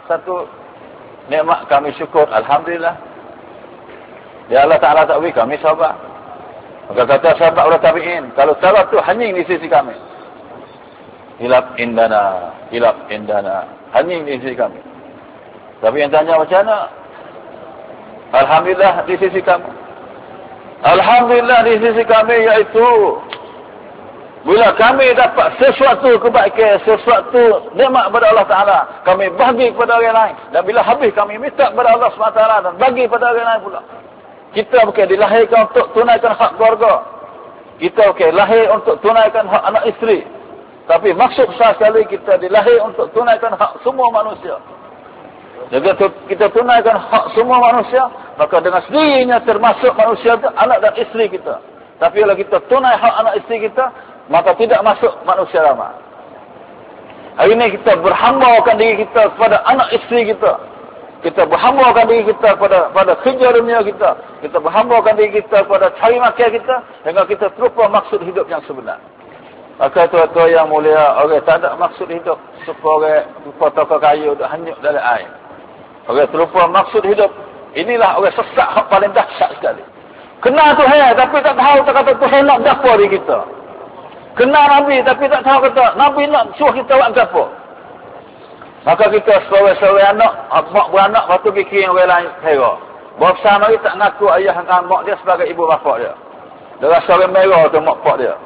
nikmat kami syukur, alhamdulillah. Dia Allah Ta'ala tak beri kami sahabat. Maka kata sahabat oleh tabi'in, kalau sahabat tu hanying di sisi kami. Hilap indana. Hanying di sisi kami. Tapi yang tanya macam mana? Alhamdulillah di sisi kamu. Alhamdulillah di sisi kami iaitu bila kami dapat sesuatu kebaikan, sesuatu nikmat kepada Allah Ta'ala, kami bagi kepada orang lain. Dan bila habis kami minta kepada Allah SWT dan bagi kepada orang lain pula. Kita bukan dilahirkan untuk tunaikan hak keluarga. Kita lahir untuk tunaikan hak anak isteri. Tapi maksud besar sekali kita dilahir untuk tunaikan hak semua manusia. Jadi kita tunaikan hak semua manusia, maka dengan sendirinya termasuk manusia itu anak dan isteri kita. Tapi kalau kita tunai hak anak isteri kita, maka tidak masuk manusia ramah. Hari ini kita berhambakan diri kita kepada anak isteri kita. Kita berhambakan diri kita pada kerja dunia kita. Kita berhambakan diri kita pada cari makan kita. Hingga kita terlupa maksud hidup yang sebenar. Maka tuan-tuan yang mulia, orang tak ada maksud hidup. Supaya orang lupa toko kayu untuk hanyut dalam air. Orang terlupa maksud hidup. Inilah orang sesat yang paling dahsyat sekali. Kenal Tuhan tapi tak tahu tak kata Tuhan nak apa diri kita. Kenal Nabi tapi tak tahu kata Nabi nak suruh kita buat apa. Maka kita sebagai anak, mak beranak, lepas tu kira orang lain kira. Bersama mari tak ngaku ayah dan mak dia sebagai ibu bapa dia. Dia rasa orang merah tu mak pak dia.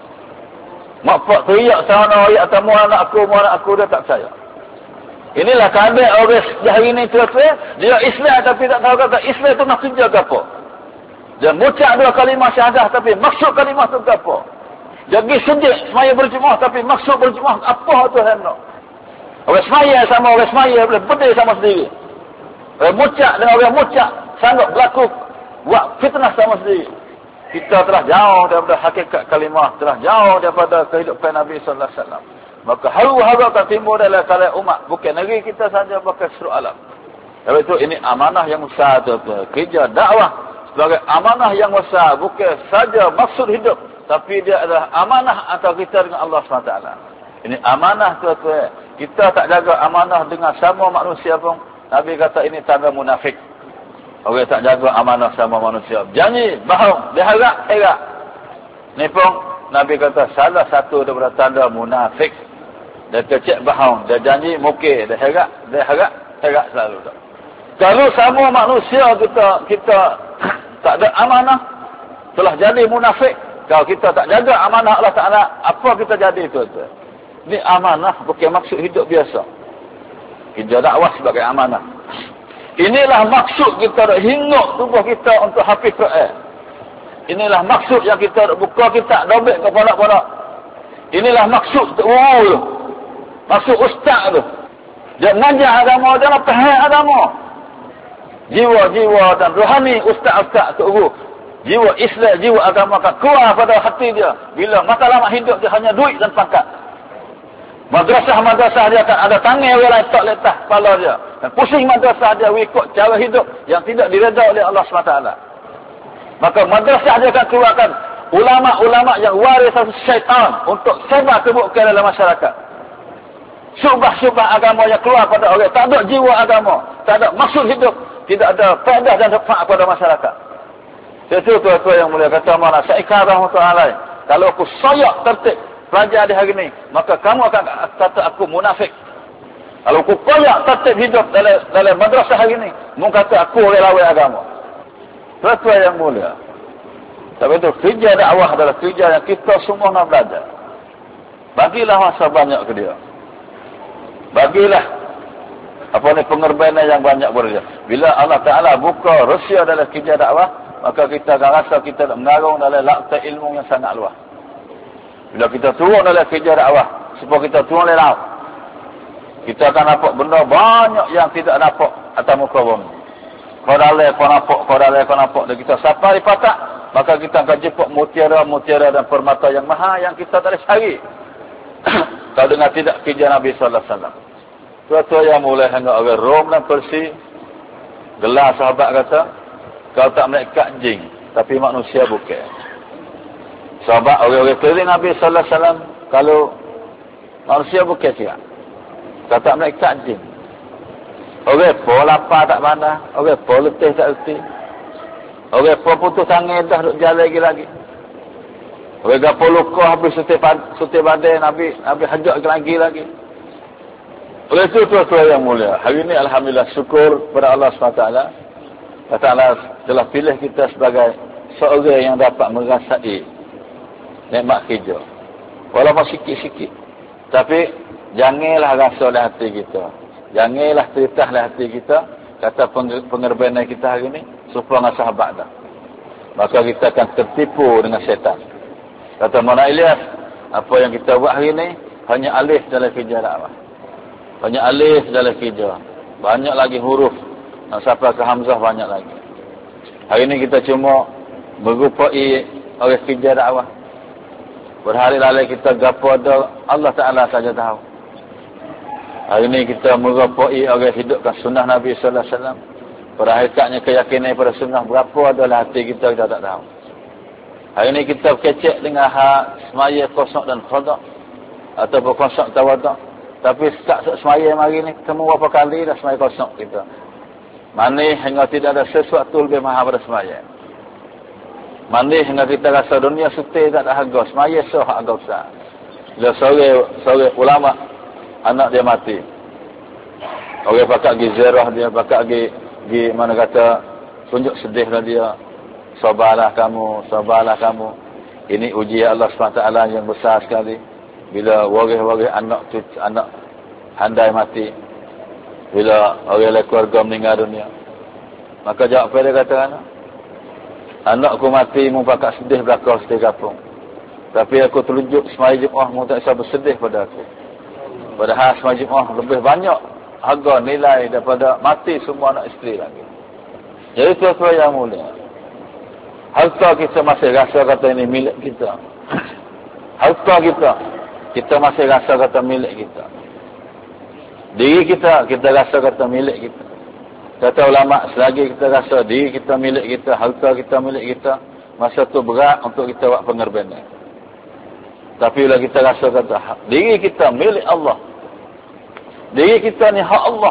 Mak pak teriak sana ayat tamu anak aku dia tak percaya. Inilah keadaan orang hari ini tuan-tuan, dia Islam tapi tak tahu kata Islam tu nak kerja ke apa. Dia mengucap dua kalimah syahadah tapi maksud kalimah tu ke apa. Dia pergi sejik semaya berjemaah tapi maksud berjemaah apa tu hendak. Orang semaya sama orang semaya boleh berdiri sama sendiri. Orang mucak dengan orang mucak sanggup berlaku buat fitnah sama sendiri. Kita telah jauh daripada hakikat kalimah, telah jauh daripada kehidupan Nabi sallallahu alaihi wasallam. Maka haru-haru akan timbul dalam kalangan umat, bukan negeri kita saja, bahkan seluruh alam. Sebab itu ini amanah yang besar tu. Kerja dakwah sebagai amanah yang besar, bukan saja maksud hidup, tapi dia adalah amanah antara kita dengan Allah SWT. Ini amanah tuan-tuan. Kita tak jaga amanah dengan sama manusia pun, Nabi kata ini tanda munafik. Orang tak jaga amanah sama manusia. Janji, bohong, dia harap. Ni pun Nabi kata salah satu daripada tanda munafik. Dia kecek bohong, dia janji mukir, dia harap selalu. Kalau sama manusia kita tak ada amanah, telah jadi munafik. Kalau kita tak jaga amanah Allah Ta'ala, apa kita jadi tuan-tuan? Ini amanah bukan maksud hidup biasa. Kerja dakwah sebagai amanah. Inilah maksud kita nak hinguk tubuh kita untuk hafiz Quran. Inilah maksud yang kita nak buka kitab dobek ke pondok-pondok. Inilah maksud guru tu. Maksud ustaz tu. Dia mengajar agama, dia nak faham agama. Jiwa-jiwa dan rohani ustaz-ustaz tu guru. Jiwa Islam, jiwa agama akan keluar pada hati dia. Bila matlamat hidup dia hanya duit dan pangkat. Madrasah dia akan ada tangan orang lain tak letak kepala dia. Dan pusing madrasah dia ikut cara hidup yang tidak diredha oleh Allah SWT. Maka madrasah dia akan keluarkan ulama-ulama yang waris syaitan untuk sebar keburukan dalam masyarakat. Syubah-syubah agama yang keluar pada orang. Tak ada jiwa agama. Tak ada maksud hidup. Tidak ada faedah dan manfaat pada masyarakat. Itu tuan-tuan yang mulia kata mana. Sa'ikah rahmatullahi. Kalau aku soyak tertib pelajar di hari ini, maka kamu akan kata aku munafik. Kalau aku koyak tertib hidup dalam madrasah hari ini, mu kata aku orang lawan agama. Tuan-tuan yang mulia. Sebab itu kerja dakwah adalah kerja yang kita semua nak belajar. Bagilah masa banyak ke dia. Bagilah pengorbanan yang banyak boleh dia. Bila Allah Ta'ala buka rahsia dalam kerja dakwah, maka kita akan rasa kita nak mengarung dalam lautan ilmu yang sangat luas. Bila kita turun dalam kerja dakwah, supaya kita turun dalam laut, kita akan nampak benda banyak yang tidak nampak atas muka bumi. Kau nampak. Dan kita sampai di patak, maka kita akan jumpa mutiara-mutiara dan permata yang mahal yang kita tak boleh cari. Kalau dengar tidak kerja Nabi sallallahu alaihi wasallam. Tuan-tuan yang mulai hingga orang Rom dan Persia, gelar sahabat kata, kau tak malaikat jin, tapi manusia bukan. Sahabat orang-orang keliling Nabi sallallahu alaihi wasallam, kalau manusia bukan siap. Kau tak malaikat jin. Orang pun lapar tak pandang, orang pun letih tak letih. Orang pun putus tangan dah duk jalan lagi. Orang gapo luka habis setiap badai Nabi hajak lagi. Oleh itu tuan-tuan yang mulia, hari ini alhamdulillah syukur kepada Allah SWT. Allah Ta'ala telah pilih kita sebagai seorang yang dapat merasai nikmat kerja. Walaupun sikit-sikit. Tapi janganlah rasa dalam hati kita. Janganlah cerita dalam hati kita kata pengorbanan kita hari ini supaya dengan sahabat dah. Maka kita akan tertipu dengan syaitan. Kata Maulana Ilyas, apa yang kita buat hari ni hanya alif dalam kerja dakwah. Hanya alif dalam kerja. Banyak lagi huruf. Nak sampai ke hamzah banyak lagi. Hari ni kita cuma merupai oleh kerja dakwah. Berhari-hari kita gapo ada Allah Ta'ala saja tahu. Hari ni kita merupai oleh hidupkan sunnah Nabi sallallahu alaihi wasallam. Pada hakikatnya keyakinan pada sunnah berapa adalah hati kita tak tahu. Hari ini kita kecek dengan hak semaya kosong dan khada ataupun kosong tawaduk. Tapi sejak semaya hari ini ketemu berapa kali dah semaya kosong kita. Manis hingga tidak ada sesuatu lebih mahal pada semaya. Manis hingga kita rasa dunia suti tak ada harga. Semaya so harga besar. Bila sore ulama anak dia mati. Orang pakai pergi ziarah dia, pakai pergi mana kata tunjuk sedih lah dia. Sabarlah kamu. Ini ujian Allah SWT yang besar sekali. Bila waris-waris anak handai mati. Bila orang keluarga meninggal dunia. Maka jawab pada kata anakku mati, mu pakat sedih belakang sedih kapung. Tapi aku telunjuk semaya Jumaat, mu tak bisa bersedih pada aku. Padahal semaya Jumaat lebih banyak harga nilai daripada mati semua anak isteri lagi. Jadi tuan-tuan yang mulia, harta kita masih rasa kata ini milik kita. Harta kita masih rasa kata milik kita. Diri kita rasa kata milik kita. Kata ulama, selagi kita rasa diri kita milik kita, harta kita milik kita, masa tu berat untuk kita buat pengorbanan. Tapi bila kita rasa kata diri kita milik Allah, diri kita ni hak Allah.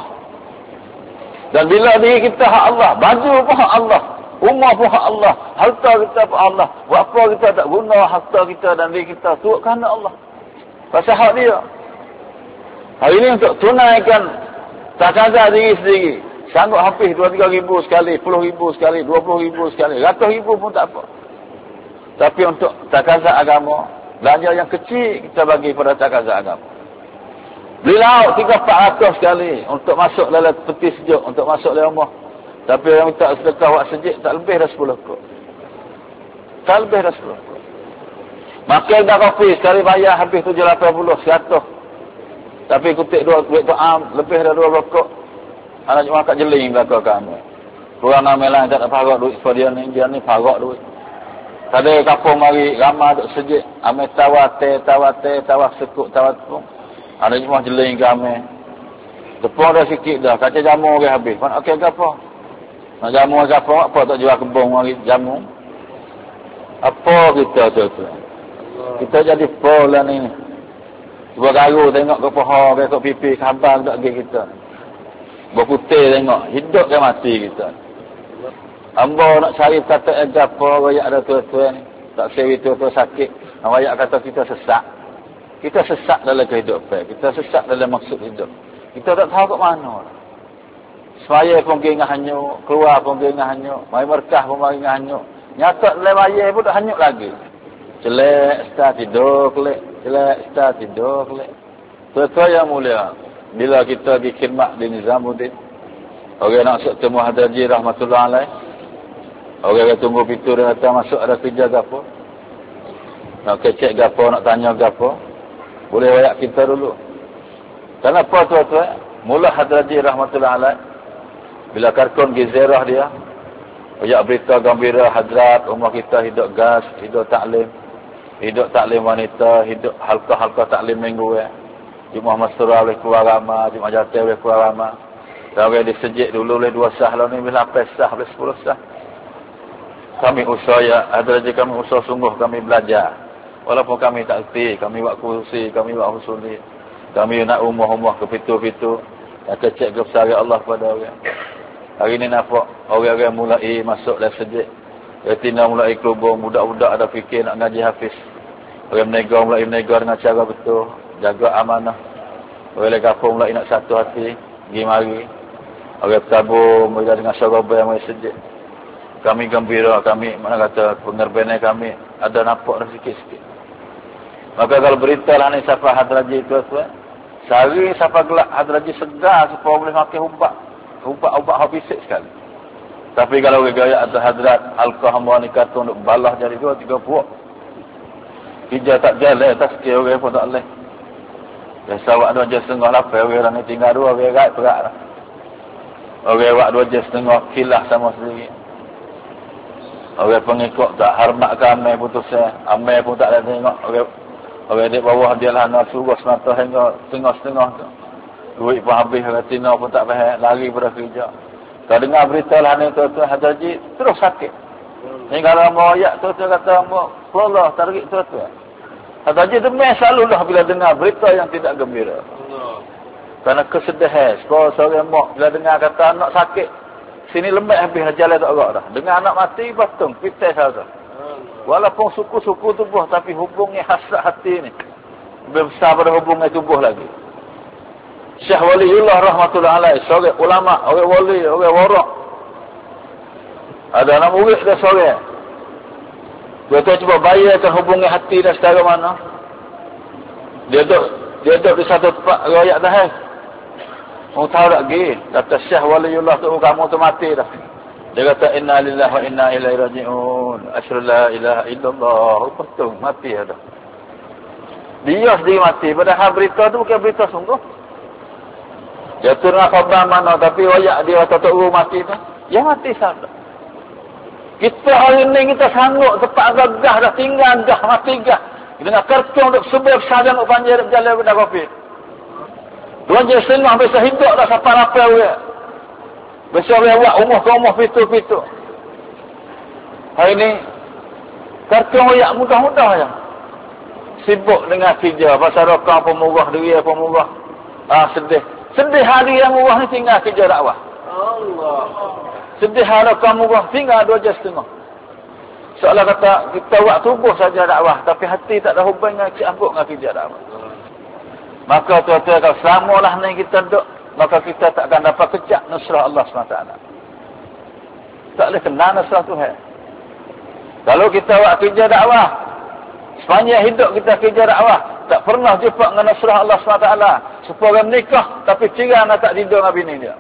Dan bila diri kita hak Allah, baju pun hak Allah, rumah pun hak Allah, harta kita pun Allah. Buat apa kita tak guna harta kita dan diri kita tu kerana Allah. Pasal hak dia. Hari ini untuk tunaikan takaza diri sendiri, sanggup habis 2-3 ribu sekali, 10 ribu sekali, 20 ribu sekali, 100 ribu pun tak apa. Tapi untuk takaza agama, belanja yang kecil kita bagi pada takaza agama. Beli lauk 300-400 sekali untuk masuk dalam peti sejuk, untuk masuk dalam rumah. Tapi yang minta sedekah buat sejik tak lebih dah 10 kok. Tak lebih dah 10 kok. Makan dah kopi sekali bayar habis 780, 100. Tapi kutip duit tu'am lebih dah 2 rokok. Anak cuma kat jeling belakang kami. Kurang nama lain tak ada parok duit sebab dia ni parok duit. Tadi kapung mari ramah duk sejik. Ame tawate, tawah sekuk, tawat pun. Ada cuma jeling kami. Tepung dah sikit dah. Kaca jamu ke habis. Nak okey ke apa? Nak jamu ke apa tak jual kebun mari jamu. Apa kita tu? Kita jadi pola ni. Cuba garu tengok ke pohon, ke pipi, khabar tak pergi kita. Berputih tengok, hidup ke mati kita. Hamba nak cari kata apa, rakyat ada tua-tua ni. Tak sewi tua-tua sakit. Rakyat kata kita sesak. Kita sesak dalam kehidupan. Kita sesak dalam maksud hidup. Kita tak tahu kat mana. Semaya pun kena hanyut, keluar pun kena hanyut, mai berkah pun kena hanyut. Nyata dalam ayah pun dah hanyut lagi. Celek, start tidur, kelek. Celek, start tidur, kelek. Tuan-tuan yang mulia, bila kita pergi khidmat di Nizamuddin, orang nak masuk temu Hadraji rahmatullah alaih, orang yang tunggu pintu dia kata masuk ada kerja gapo, nak kecek gapo, nak tanya gapo, boleh wayak kita dulu. Kenapa tuan-tuan? Mula Hadraji rahmatullah alaih, bila karkon pergi ziarah dia, wayak berita gembira hadrat, rumah kita hidup gas, hidup taklim wanita, hidup halqa-halqa taklim minggu Jumaat Mastura boleh keluar ramah, Jumaat Jatuh boleh keluar ramah. Dan orang disejik dulu boleh 2 sah, lalu ni boleh 8 sah, boleh 10 sah. Kami usaha kami usaha sungguh, kami belajar. Walaupun kami tak erti, kami buat kursi, kami buat husuli. Kami nak rumah-rumah ke pintu-pintu. Yang kecek ke besar Allah pada orang. Hari ni nampak orang-orang mulai masuk dalam sejik. Retina mulai kelubung, budak-budak ada fikir nak ngaji hafiz. Orang mulai menegar dengan cara betul, jaga amanah. Orang kapung mulai nak satu hati, pergi mari. Orang bertabur, mulai dengan syarabah yang mulai sejik. Kami gembira, kami, mana kata, pengorbanan kami, ada nampak dah sikit-sikit. Maka kalau berita lah ni siapa Hadraji tuan-tuan, sehari siapa gelak Hadraji segar, supaya boleh makan ubat habisik sekali. Tapi kalau gaya atas hadrat halqa hamba ni kata untuk balah jadi 2-3 buah. Kerja tak jalan, tak sikit orang pun tak boleh. Biasa awak 2 jam setengah lapar, orang ni tinggal 2, orang rat perak lah. Orang awak 2 jam setengah kilah sama sendiri. Orang pengikut tak hormatkan amai putusnya. Amai pun tak ada tengok. Orang di bawah dia lah nak suruh semata hingga setengah-setengah tu. Duit pun habis, retina pun tak faham, lari pada kerja. Kalau dengar berita lah ni tuan-tuan Haji terus sakit. Hingga ramai ayat tuan-tuan kata, Allah tarik tuan-tuan. Haji demam selalu lah bila dengar berita yang tidak gembira. Kerana kesedihan. Seorang mak bila dengar kata anak sakit, sini lembek habis jalan tak gerak dah. Dengar anak mati, batung, pitai sahaja. Walaupun suku-suku tubuh, tapi hubungnya hasrat hati ni lebih besar pada hubungan tubuh lagi. Syekh Waliullah rahmatullah alaih, seorang ulama, orang wali, orang warak. Ada anak murid dia seorang. Dia cuba bayarkan hubungan hati dan secara mana. Dia duduk di satu tempat rakyat dah. Mau tahu tak pergi? Kata Syekh Waliullah tu, kamu tu mati dah. Dia kata, inna lillahi wa inna ilaihi raji'un. Asyhadu la ilaha illallah. Betul, mati dah. Dia sendiri mati. Padahal berita tu bukan berita sungguh. Dia turun khabar mana, tapi wayak dia kata tu mati tu. Ya mati sahaja. Kita hari ni kita sanggup tempat gagah dah tinggal dah mati gah. Dengan kartun duk sebab saja nak panjang berjalan pada Covid. 2 jam setengah bisa hidup dah sampai lapar orang. Bisa orang buat umur ke umur pitu-pitu. Hari ni kartun wayak mudah-mudah je. Sibuk dengan kerja, pasal rokok pemurah, duit pemurah. Sedih. Sedih hari yang murah ni tinggal kerja dakwah. Allah. Sedih hari kamu murah tinggal 2 jam setengah. Seolah kata kita buat tubuh saja dakwah, tapi hati tak ada hubungan dengan ciambuk dengan kerja dakwah. Maka tuan-tuan kalau selamalah ni kita duduk, maka kita tak akan dapat kejap nusrah Allah SWT. Tak boleh kena nusrah Tuhan. Kalau kita buat kerja dakwah, sepanjang hidup kita kerja dakwah, tak pernah jumpa dengan nusrah Allah SWT. Supaya menikah, tapi cerai nak tak tidur dengan bini dia.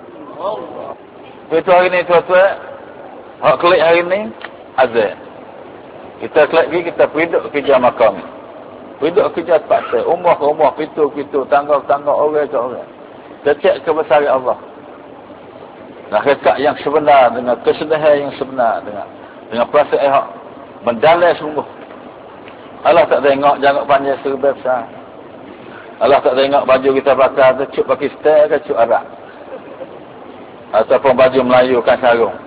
Itu hari ni tuan-tuan, hak klik hari ni, azan. Kita klik lagi, kita pergi duduk kerja makam. Pergi duduk kerja tempat saya. Umur ke umur, pintu-pintu, tangga-tangga, orang ke orang. Kita cek kebesaran Allah. Hakikat yang sebenar, dengan kesedihan yang sebenar, dengan perasaan yang mendalam sungguh. Allah tak tengok janggut panjang serba besar. Allah tak tengok baju kita pakai tu cuk Pakistan ke cuk Arab. Ataupun baju Melayu kan sarung.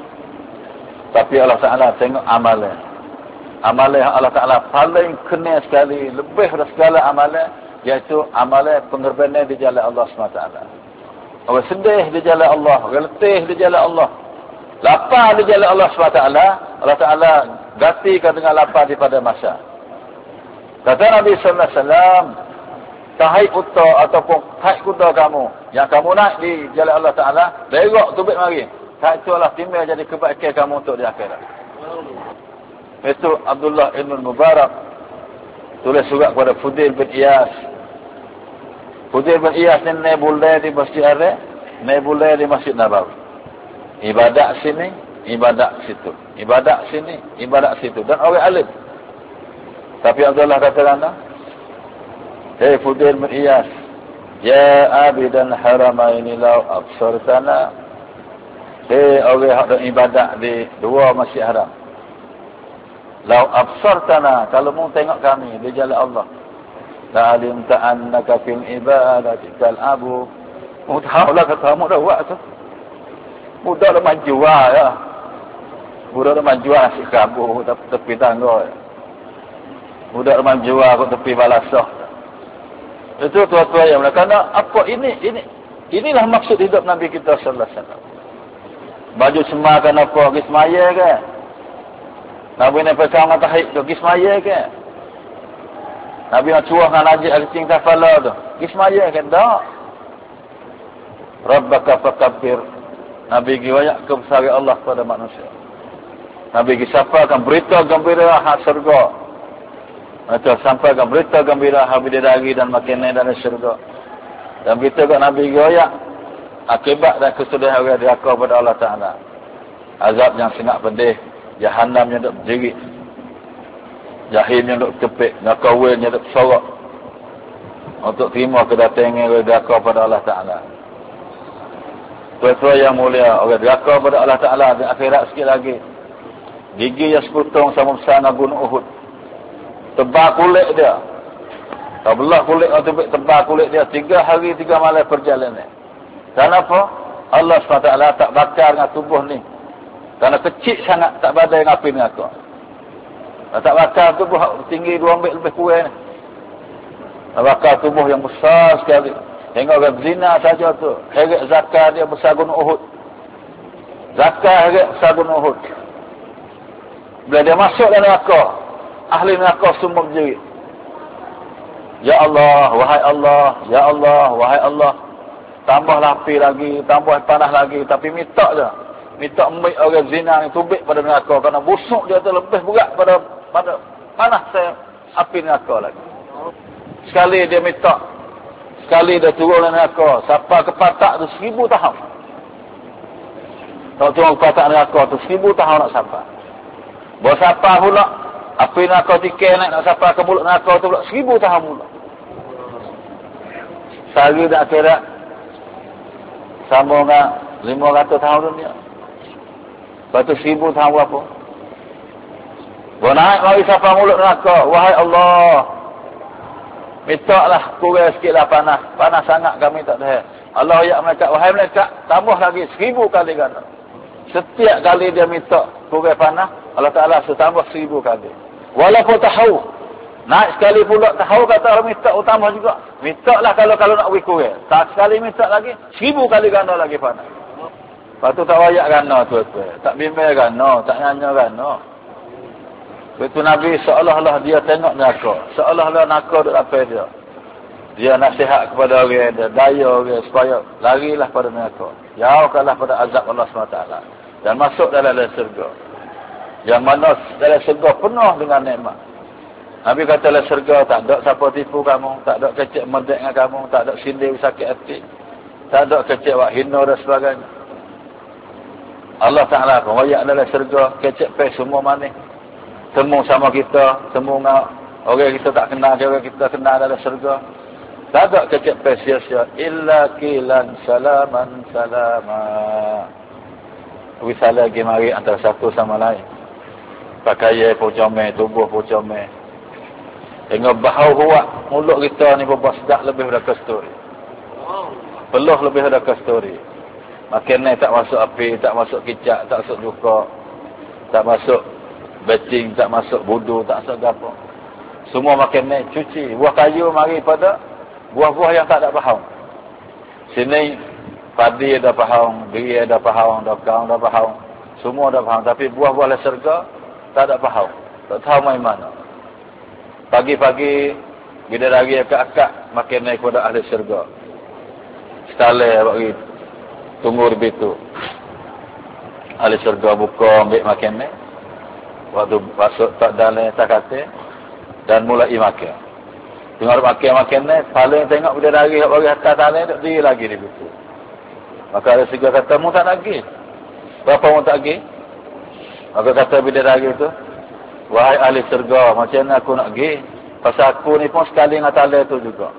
Tapi Allah Ta'ala tengok amalan. Amalan yang Allah Ta'ala paling kena sekali, lebih dari segala amalan, iaitu amalan pengorbanan di jalan Allah SWT. Orang sedih di jalan Allah, orang letih di jalan Allah, lapar di jalan Allah SWT, Allah Ta'ala gantikan dengan lapar daripada masa. Kata Nabi Sallallahu Alaihi Wasallam, tahai unta ataupun tahai kuda kamu yang kamu naik di jalan Allah Ta'ala, berok tubik mari. Tak itulah timbul jadi kebaikan kamu untuk di akhirat. Itu Abdullah Ibn Mubarak tulis surat kepada Fudail bin Iyas. Fudail bin Iyas ni nebulai di Masjid Ar-Rih, nebulai di Masjid Nabawi. Ibadat sini, ibadat situ. Ibadat sini, ibadat situ. Dan orang alim. Tapi Abdullah kata mana? Hei Fudail bin Iyas, ya abidan haramaini law absartana. Hei orang yang ada ibadat di 2 masjid haram. Law absartana, kalau mu tengok kami di jalan Allah, la alimta annaka fil ibadati kal abu. Mu tahulah kata mu dah buat tu. Mudah dah maju ya. Mudah dah maju nasi kabu tepi tangga. Mudah dah maju ke tepi balasah. Itu tuan-tuan yang kerana apa inilah maksud hidup Nabi kita sallallahu alaihi wasallam. Baju semakan apa pergi semaya ke? Nabi ni percaya dengan tahid tu pergi semaya ke? Nabi nak curah dengan najis kencing kafala tu pergi semaya ke? Tak. Rabbaka fakabbir. Nabi pergi banyak kebesaran Allah kepada manusia. Nabi pergi sampaikan berita gembira hak surga. Atau sampaikan berita gembira hak bidadari dan makanan dari surga. Dan berita kat Nabi pergi banyak akibat dan kesedihan orang diraka kepada Allah Ta'ala. Azab yang sangat pedih, Jahannam yang tak berdiri. Jahim yang duk kepek, ngakawin yang duk sorak. Untuk terima kedatangan deraka pada Allah Ta'ala. Tuan-tuan yang mulia, orang deraka pada Allah Ta'ala di akhirat sikit lagi. Gigi yang sekutung sama besar gunung Uhud. Tebal kulit dia. Belah kulit atau tebal kulit dia 3 hari 3 malam perjalanan. Kenapa? Allah SWT tak bakar dengan tubuh ni. Kerana kecil sangat tak badai dengan api dengan aku. Tak bakar tubuh tinggi 2 meter lebih kurang ni. Tak bakar tubuh yang besar sekali. Hingga orang zina saja tu. Heret zakar dia besar gunung Uhud. Zakar heret besar gunung Uhud. Bila dia masuk dalam neraka, ahli neraka semua berjerit. Ya Allah, wahai Allah, ya Allah, wahai Allah. Tambahlah api lagi, tambah panas lagi. Tapi minta je. Minta ambil orang zina ni tubik pada neraka. Kerana busuk dia tu lebih berat pada panas saya api neraka lagi. Sekali dia minta. Sekali dia turun dalam neraka. Sampai ke patak tu 1000 tahun. Kalau turun ke patak neraka tu 1000 tahun nak sampai. Bawa sampai pula. Api neraka tikai nak sampai ke mulut neraka tu pula 1000 tahun pula. Sehari dan akhirat sama dengan 500 tahun dunia. Lepas tu 1000 tahun berapa? Bawa naik mari sampai mulut neraka. Wahai Allah, minta lah kurang sikit lah panas. Panas sangat kami tak tahan. Allah ya malaikat, wahai malaikat, tambah lagi 1000 kali ganda. Setiap kali dia minta kurang panas, Allah Ta'ala setambah 1000 kali. Walaupun tahu. Naik sekali pula tahu kata orang minta utama juga. Minta lah kalau nak beri kurang. Tak sekali minta lagi, 1000 kali ganda lagi panas. Lepas tu tak wayak ganda tuan-tuan. Tak bimbing ganda, tak nyanyi ganda. Betul Nabi seolah-olah dia tengok neraka. Seolah-olah neraka duduk lapar dia. Dia nasihat kepada orang dia, daya orang supaya larilah pada neraka. Jauhkanlah pada azab Allah SWT. Dan masuk dalam syurga. Yang mana dalam syurga penuh dengan nikmat. Nabi kata dalam syurga tak ada siapa tipu kamu, tak ada kecek merdek dengan kamu, tak ada sindir sakit hati, tak ada kecek wak hina dan sebagainya. Allah Ta'ala pun wayak dalam syurga, kecek pes semua manis. Temu sama kita, temu dengan orang kita tak kenal, orang kita kenal dalam syurga. Tak ada kecek pes sia-sia. Illa kilan salaman salama. Wisala lagi mari antara satu sama lain. Pakaian pun comel, tubuh pun comel. Hingga bau huak mulut kita ni berbuah sedap lebih daripada kasturi. Peluh lebih daripada kasturi. Makin ni tak masuk api, tak masuk kicap, tak masuk duka, tak masuk beting, tak masuk budu, tak masuk apa. Semua makin ni cuci. Buah kayu mari pada buah-buah yang tak ada pahang. Sini padi ada pahang, beri ada pahang, dokang ada pahang. Semua ada pahang. Tapi buah-buah le syurga tak ada pahang. Tak tahu main mana. Pagi-pagi bidadari akak-akak makin naik kepada ahli syurga. Sekali bagi tunggu lebih tu. Ahli syurga buka ambil makin naik. Waktu masuk tak dalam tak kata dan mulai makan. Dengar makan naik, paling tengok bidadari kat bagi atas tanah duduk diri lagi di situ. Maka ahli syurga kata, "Mu tak nak pergi?" "Berapa mu tak pergi?" Maka kata bidadari itu, "Wahai ahli syurga, macam mana aku nak pergi? Pasal aku ni pun sekali dengan talai tu juga.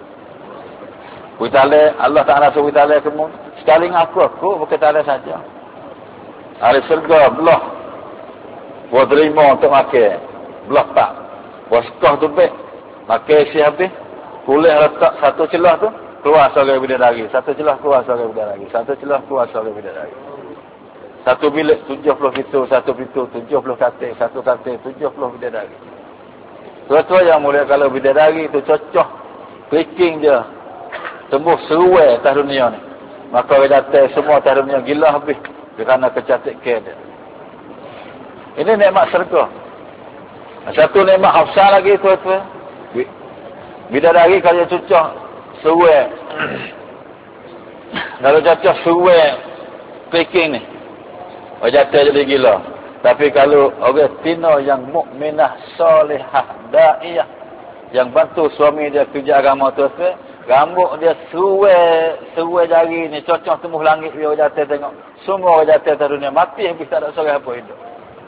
Witalai, Allah Ta'ala suruh witalai kamu. Sekali dengan aku bukan talai saja." Ahli syurga belah. Buat terima untuk makan. Belah tak. Buat sekah tu baik. Makan isi habis. Kulit letak satu celah tu. Keluar seorang bidadari. Satu celah keluar seorang bidadari. Satu celah keluar seorang bidadari. Satu bilik 70 pintu, satu pintu 70 katil, satu katil 70 bidadari. Tuan-tuan yang mulia, kalau bidadari itu cocok picking dia tembus seruai atas dunia ni, maka orang datang semua atas dunia gila habis kerana kecantikan dia. Ini nikmat syurga. Satu nikmat hafsah lagi tuan-tuan. Bidadari kalau cocok seruai, kalau cocok seruai picking ni, jatuh jadi gila. Tapi kalau orang Tino yang mukminah, solehah, daiyah, yang bantu suami dia kerja agama tu, rambut dia seruai jari ni, cocok tembus langit, dia jatuh tengok. Semua orang jatuh atas dunia, mati habis tak ada seorang apa hidup.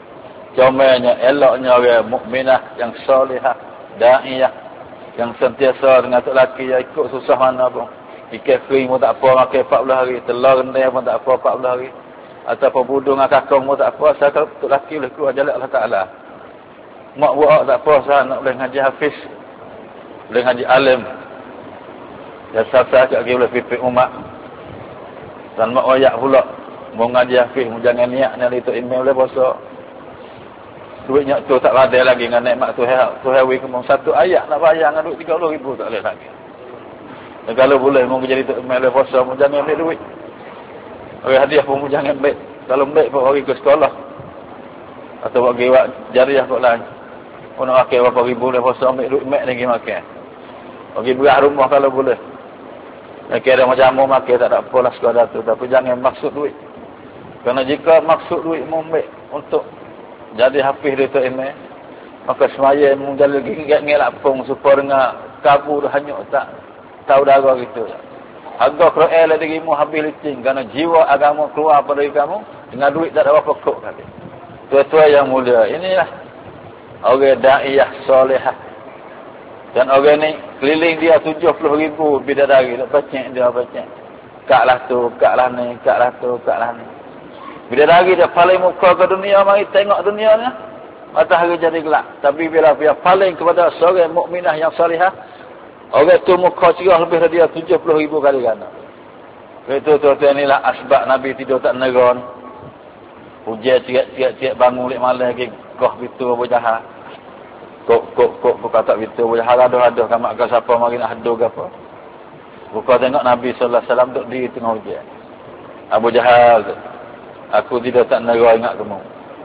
Comelnya, eloknya orang mukminah yang solihah, da'iyah, yang sentiasa dengan tok laki yang ikut susah mana pun. Ikan kering pun tak apa, makan 40 hari. Telur rendah pun tak apa 40 hari. Ataupun budung dengan kakong pun tak apa. Asal tok laki boleh keluar jalan Allah Ta'ala. Mak buat tak apa, asal nak boleh ngaji hafiz. Boleh ngaji alim. Dan sasar kat lagi boleh pipik umat. Dan mak wayak pula. Mau ngaji hafiz, mau jangan niat ni itu email boleh puasa. Duitnya tu tak ada lagi dengan nikmat tu hewi kemung. Satu ayat nak bayar dengan duit 30,000 tak boleh lagi. Dan kalau boleh, mau jadi tu email boleh puasa, mau jangan ambil duit. Orang hadiah pun mau jangan ambil. Kalau ambil pun pergi ke sekolah. Atau bagi buat jariah kot lain. Kau nak makan berapa ribu boleh puasa, ambil duit mek lagi makan. Bagi berat rumah kalau boleh. Dan kira macam mau makan tak ada apalah sekadar tu. Tapi jangan maksud duit. Kerana jika maksud duit mau ambil untuk jadi hafiz dia tu email, maka semaya mau jalan lagi ngelak pun supaya dengan kabur hanyut tak tahu darah gitu. Harga Quran lah dirimu habis licin. Kerana jiwa agama keluar pada kamu. Dengan duit tak ada apa kok kali. Tua-tua yang mulia. Inilah orang da'iyah solehah. Dan orang ni keliling dia 70,000 bidadari. Bacak dia bacak. Kaklah tu, kaklah ni, kaklah tu, kaklah ni. Bidadari dia paling muka ke dunia. Mari tengok dunia ni. Matahari jadi gelap. Tapi bila dia paling kepada seorang mukminah yang solehah. Orang tu muka cerah lebih dari dia 70,000 kali ganda. Itu tuan-tuan inilah asbab Nabi tidur tak negon. Hujan ciak-ciak bangun lek malam lagi koh bitu Abu Jahal. Kok kata bitu Abu Jahal aduh kamak ke siapa mari nak haduh ke apa. Buka tengok Nabi sallallahu alaihi wasallam duduk di tengah hujan. Abu Jahal, aku tidur tak negon ingat kamu.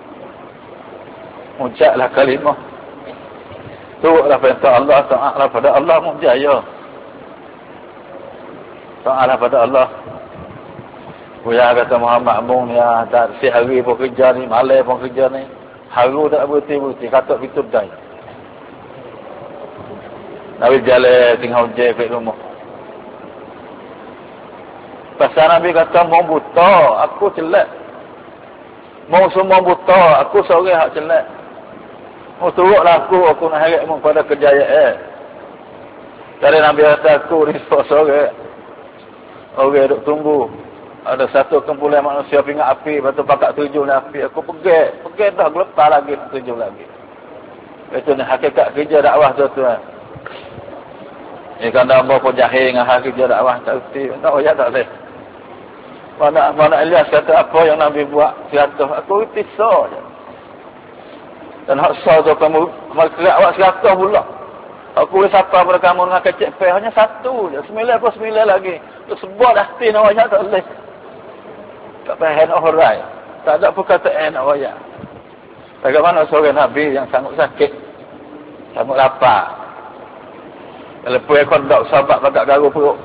Ucaplah kalimah. Tu'lah perintah Allah, ta'ala pada Allah mujaya. Ta'ala pada Allah. Buya kata Muhammad Mung ya, tak sehari pun kerja ni, malam pun kerja ni. Haru tak berhenti-berhenti, kata fitur dai. Nabi jalan tengah hujan kat rumah. Pasal Nabi kata, mau buta, aku celak. Mau semua buta, aku seorang hak celak. Oh turutlah aku nak harapmu pada kejayaan. Dari Nabi kata aku risau sore. Orang duk tunggu. Ada satu kumpulan manusia pingat api, lepas tu pakat tujuh ni api. Aku pergi dah gelepar lagi, tujuh lagi. Itu ni hakikat kerja dakwah tuan-tuan. Ni kan dah berapa jahil dengan hak kerja dakwah tak erti. Tak ya tak boleh. Mana Ilyas kata apa yang Nabi buat 100. Aku erti so je. Dan hak sah tu kamu kerak awak 100 pula. Aku boleh sapa pada kamu dengan kecik pay hanya 1 je. 99 lagi. Tu sebuah dah hati nak wajah tak boleh. Tak payah nak horai. Tak ada perkataan nak wajah. Bagaimana seorang Nabi yang sangat sakit. Sangat lapar. Lepas ekor tak sahabat agak garu perut.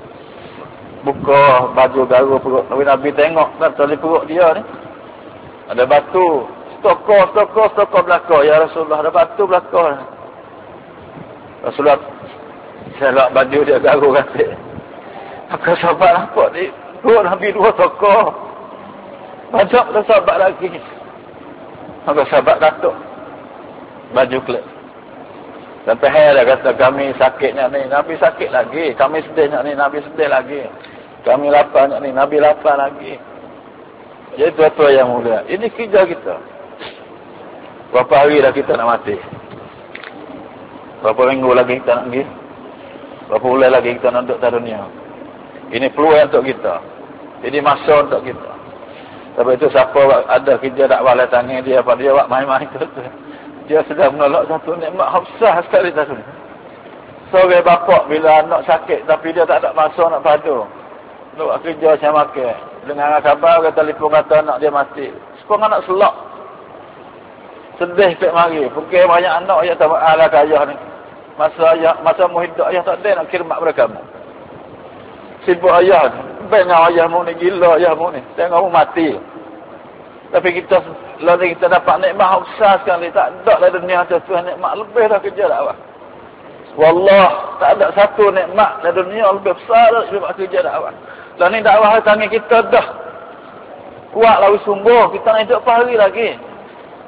Buka baju garu perut. Nabi tengok tak tali perut dia ni. Ada batu. Stokor belakang. Ya Rasulullah, ada batu belakang. Rasulullah, selak baju dia garu kata. Maka sahabat nampak ni, perut Nabi 2 stokor. Banyak dah sahabat lagi. Maka sahabat katuk. Baju kelip. Sampai dia kata, kami sakitnya ni, Nabi sakit lagi. Kami sedihnya ni, Nabi sedih lagi. Kami laparnya ni, Nabi lapar lagi. Jadi tua-tua yang mulia. Ini kerja kita. Berapa hari dah kita nak mati? Berapa minggu lagi kita nak pergi? Berapa bulan lagi kita nak duduk di dunia? Ini peluang untuk kita. Ini masa untuk kita. Sebab itu siapa ada kerja dakwah le tangan dia pada dia buat main-main tu. Dia sedang menolak satu nikmat hafsah sekali tadi. Seorang bapak bila anak sakit tapi dia tak ada masa nak padu. Nak kerja macam makan. Dengan khabar kata telefon kata anak dia mati. Sepung anak selak. Sedih tak mari. Pergi banyak anak ayah tak ala kaya ni. Masa mu hidup ayah tak ada nak khidmat pada kamu. Sibuk ayah ni. Bengar ayahmu ni, gila ayahmu ni. Tengok mu mati. Tapi kita lalu kita dapat nikmat besar sekali. Tak ada lah dunia tu nikmat lebih dah kerja dakwah. Wallah, tak ada satu nikmat di dunia lebih besar daripada kerja dakwah. Dan ni dakwah tangan kita dah kuat lalu sungguh. Kita nak hidup apa hari lagi.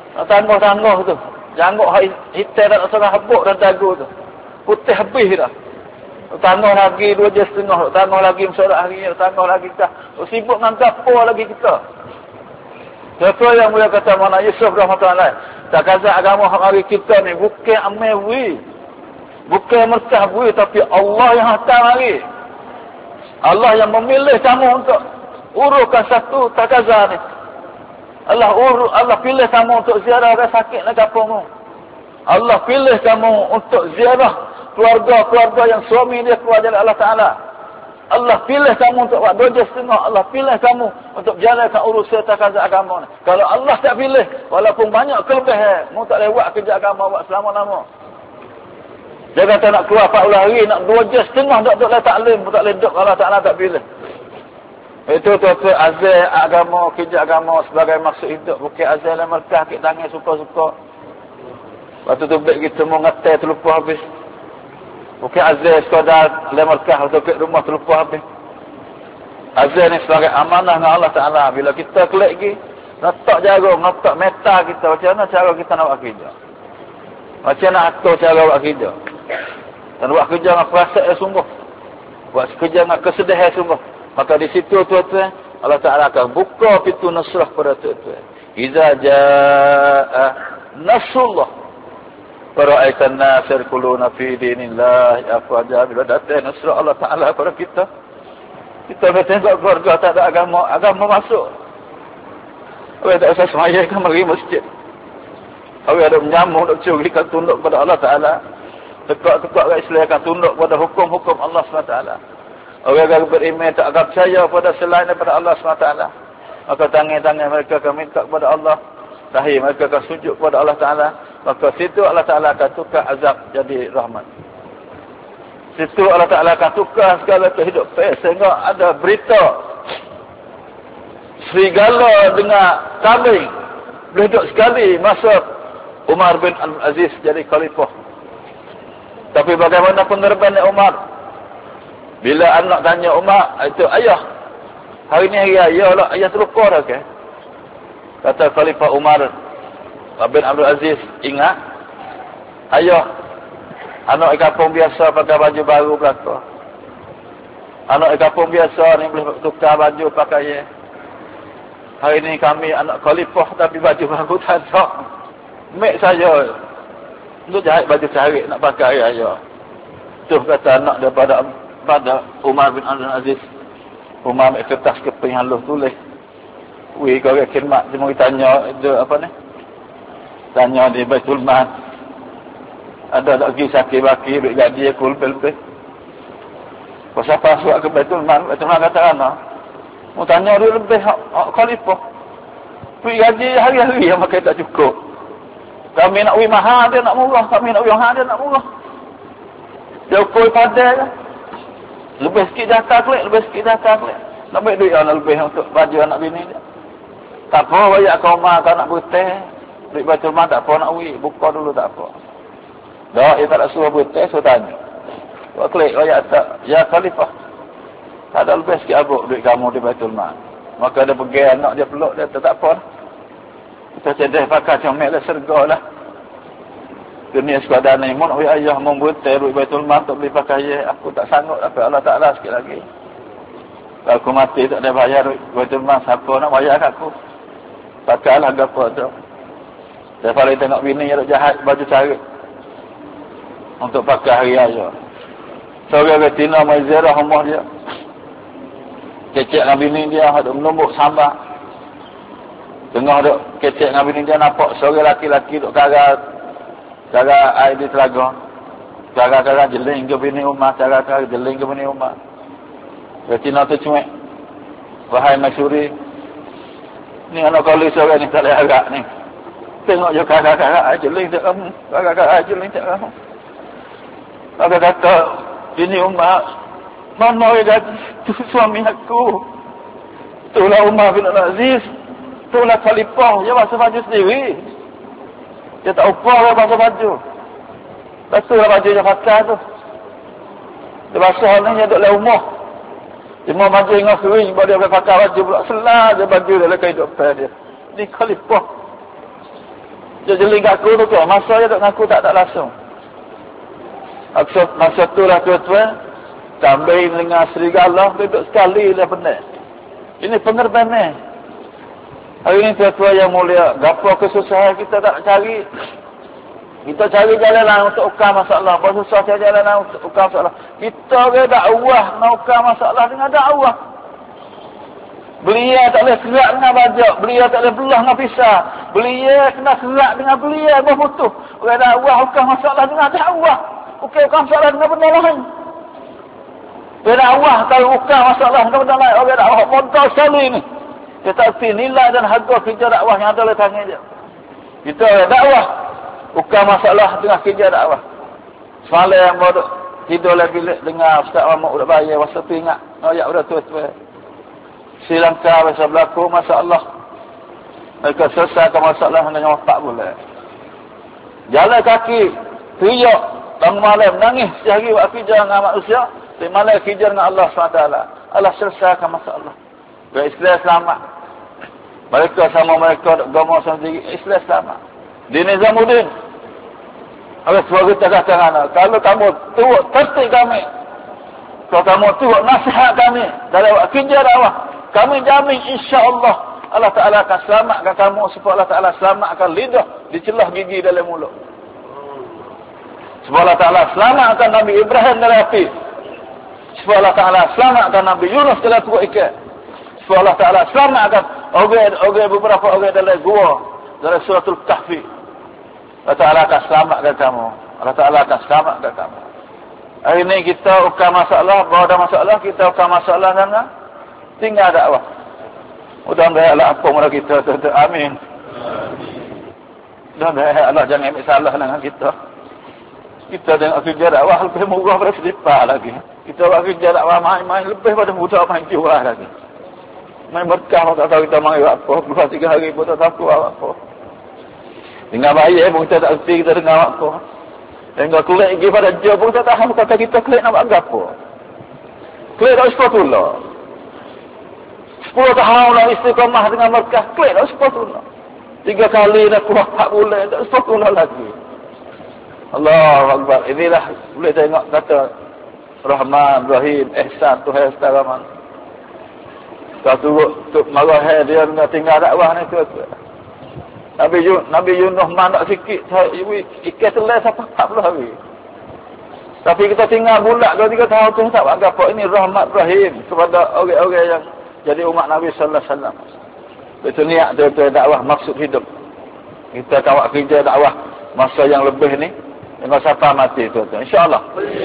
Tangguh-tangguh tu. Janggut hitam tak setengah habuk dan dagu tu. Putih habis dah. Tangguh lagi 2 jam setengah. Tangguh lagi mesorak hari ni. Tangguh lagi kita. Sibuk dengan gapo lagi kita. Siapa yang mulia kata mana Yusuf rahmatullah. Tak kata agama hari kita ni. Bukan amewi. Bukan merkah bui. Tapi Allah yang hantar hari. Allah yang memilih kamu untuk uruskan satu takaza ni. Allah pilih kamu untuk ziarah orang sakit nak kampung. Allah pilih kamu untuk ziarah keluarga-keluarga yang suami dia keluar jalan Allah Ta'ala. Allah pilih kamu untuk buat 2 jam setengah. Allah pilih kamu untuk jalankan urusan takaza agama ni. Kalau Allah tak pilih, walaupun banyak kelebihan, mu tak boleh buat kerja agama buat selama-lama. Dia kata nak keluar 40 hari, nak 2 jam setengah tak boleh taklim, tak boleh duduk, Allah Ta'ala tak pilih. Itu tuan-tuan azal agama, kerja agama sebagai maksud hidup. Bukan azal dan merkah, kita tangan suka-suka. Waktu tu baik kita mau ngetai terlupa habis. Bukan azal sekadar dan merkah, waktu ke rumah terlupa habis. Azal ni sebagai amanah dengan Allah Ta'ala. Bila kita klik lagi, letak jarum, letak meta kita. Macam mana cara kita nak buat kerja? Macam mana atur cara buat kerja? Dan buat kerja dengan perasaan yang sungguh. Buat kerja dengan kesedihan sungguh. Maka di situ tuan-tuan Allah Ta'ala akan buka pintu nasrah pada tuan-tuan. Iza jaa nasrullah fara'aitan nas yadkhuluna fi dinillah afwaja. Bila datang nasrah Allah Ta'ala pada kita, kita boleh tengok keluarga tak ada agama masuk. Awak tak usah semaya kan mari masjid. Awak ada menyambung nak curikan tunduk pada Allah Ta'ala. Tekak-tekak kat Islam akan tunduk pada hukum-hukum Allah SWT. Orang yang beriman tak akan percaya pada selain daripada Allah SWT. Maka tangan-tangan mereka akan minta kepada Allah. Dahi mereka akan sujud kepada Allah Ta'ala. Maka situ Allah Ta'ala akan tukar azab jadi rahmat. Situ Allah Ta'ala akan tukar segala kehidupan. Sehingga ada berita serigala dengan kambing boleh duduk sekali masa Umar bin Al-Aziz jadi khalifah. Tapi bagaimana penerbangan Umar? Bila anak tanya Umar, itu ayah, hari ni hari ayah lah, ayah terlupa dah ke? Kata Khalifah Umar bin Abdul Aziz, ingat, ayah, anak kampung biasa pakai baju baru belakang. Anak kampung biasa ni boleh tukar baju pakai. Hari ni kami anak Khalifah tapi baju baru tak ada. Mek saya, itu jahit baju cari nak pakai ayah. Tu kata anak daripada Umar bin Abdul Aziz. Umar ambil kertas keping halus tulis. Wih, kau orang khidmat dia mau tanya dia apa ni? Tanya di Baitul Mal. Ada tak pergi sakit baki duit gaji aku lebih-lebih. Kau siapa suat ke Baitul Mal? Baitul Mal kata ana. Mau tanya duit lebih khalifah. Duit gaji hari-hari yang makan tak cukup. Kami nak wih mahal dia nak murah, kami nak wih mahal dia nak murah. Dia ukur pada kan. Lebih sikit jatah klik, lebih sikit jatah klik. Nak baik duit anak lebih untuk baju anak bini dia. Tak apa, banyak kau mah kau nak berteh. Duit Baitul Mal tak apa nak wih. Buka dulu tak apa. Dah, dia tak nak suruh berteh, suruh tanya. Kau klik, banyak tak. Ya Khalifah. Tak ada lebih sikit abuk duit kamu di Baitul Mal. Maka dia pergi anak dia peluk dia, tak apa lah. Kita cedeh pakai comel lah, serga lah. Dunia sekadar ni, mun ayah membuat duit Baitul Mal untuk beli pakaian, aku tak sanggup tapi Allah Ta'ala sikit lagi. Kalau aku mati tak ada bayar duit Baitul Mal, siapa nak bayar kat aku? Pakailah apa tu. Daripada tengok bini yang jahat baju cari untuk pakai hari raya. Seorang betina Maizirah rumah dia. Kecek dengan bini dia, ada menumbuk sambal. Tengah duk kecek dengan bini dia, nampak seorang laki-laki duk karat air di telaga. Cara-cara jeling ke bini rumah, cara-cara jeling ke bini rumah. Betina tu cuek. Wahai Masyuri, ni anak kali seorang ni tak boleh agak ni. Tengok je cara-cara air jeling tak kamu. Cara-cara air jeling tak kamu. Maka kata, bini rumah, mana dia gaji? Tu suami aku. Itulah Umar bin Al-Aziz. Itulah Khalifah. Dia basuh baju sendiri. Dia tak upah dia basuh baju. Lepas tu lah baju dia pakai tu. Dia basuh ni dia duduk dalam rumah. Dia mau baju dengan kering. Baru dia boleh pakai baju pula. Selah je baju dia lekai hidup dia. Ni Khalifah. Dia jeling kat aku tu tuan. Masa dia duduk ngaku tak langsung. Masa tu lah tuan-tuan. Kambing dengan serigala duduk sekali dah benar. Ini penerbangan. Hari ini tuan-tuan yang mulia. Gapo kesusahan kita tak nak cari. Kita cari jalan lain untuk ukar masalah. Bersusah cari jalan lain untuk ukar masalah. Kita ke dakwah nak ukar masalah dengan dakwah. Belia tak boleh kerak dengan bajak. Belia tak boleh belah dengan pisah. Belia kena kerak dengan belia berputus. Orang dakwah ukar masalah dengan dakwah. Ukar masalah dengan benda lain. Orang dakwah kalau ukar masalah dengan benda lain. Orang dakwah modal sekali ni. Tetapi nilai dan harga kerja dakwah yang ada oleh tangan dia. Kita orang dakwah ukar masalah dengan kerja dakwah. Semalam yang baru tidur lagi dengar Ustaz Mahmud udah bayar masa tu ingat ayat udah tua-tua. Sri Lanka masa berlaku masalah. Mereka selesaikan masalah dengan 4 bulan. Jalan kaki, teriak, bangun malam, nangis sehari buat kerja dengan manusia. Tapi malam kerja dengan Allah SWT. Allah selesaikan masalah. Orang Islam selamat. Mereka sama mereka, agama sendiri, Islam selamat. Di Nizamuddin. Habis suara kita katakan, kalau kamu turut tertib kami, kalau kamu turut nasihat kami dalam kerja dakwah, kami jamin insya-Allah Allah Ta'ala akan selamatkan kamu supaya Allah Ta'ala selamatkan lidah dicelah gigi dalam mulut. Supaya Allah Ta'ala selamatkan Nabi Ibrahim dari api. Supaya Allah Ta'ala selamatkan Nabi Yunus dari perut ikan. Supaya Allah Ta'ala selamatkan beberapa orang dalam gua dari suratul Kahfi. Allah Ta'ala akan selamatkan kamu. Allah Ta'ala akan selamatkan kamu. Hari ini kita ukar masalah, bahawa ada masalah, kita ukar masalah dengan tinggal dakwah. Mudah-mudahan Allah apa mula kita tu. Amin. Mudah-mudahan Allah jangan ambil salah dengan kita. Kita tengok kerja dakwah lebih murah pada selipar lagi. Kita buat kerja dakwah main-main lebih pada mudah main jual lagi. Main berkah tak tahu kita main apa. 2-3 hari pun tak tahu apa. Dengar bayar pun kita tak erti kita dengar apa. Dengar klik pergi pada job pun tak tahu kata kita klik nak buat apa. Klik tak sepatutlah. 10 tahun lah istiqamah dengan berkah. Klik tak sepatutlah. 3 kali dah kuat 4 bulan tak sepatutlah lagi. Allahu Akbar. Inilah boleh tengok kata Rahman, Rahim, Ihsan, Tuhan Rahman. Kalau turut marah dia dengan tinggal dakwah ni tu. Nabi Yunus mandak sikit, ikan selai sampai 40 hari. Tapi kita tinggal bulat 2-3 tahun tu tak buat apa. Ini rahmat rahim kepada orang-orang yang jadi umat Nabi sallallahu alaihi wasallam. Betul niat tu dakwah maksud hidup. Kita kawak kerja dakwah masa yang lebih ni dengan siapa mati tu. Insya-Allah.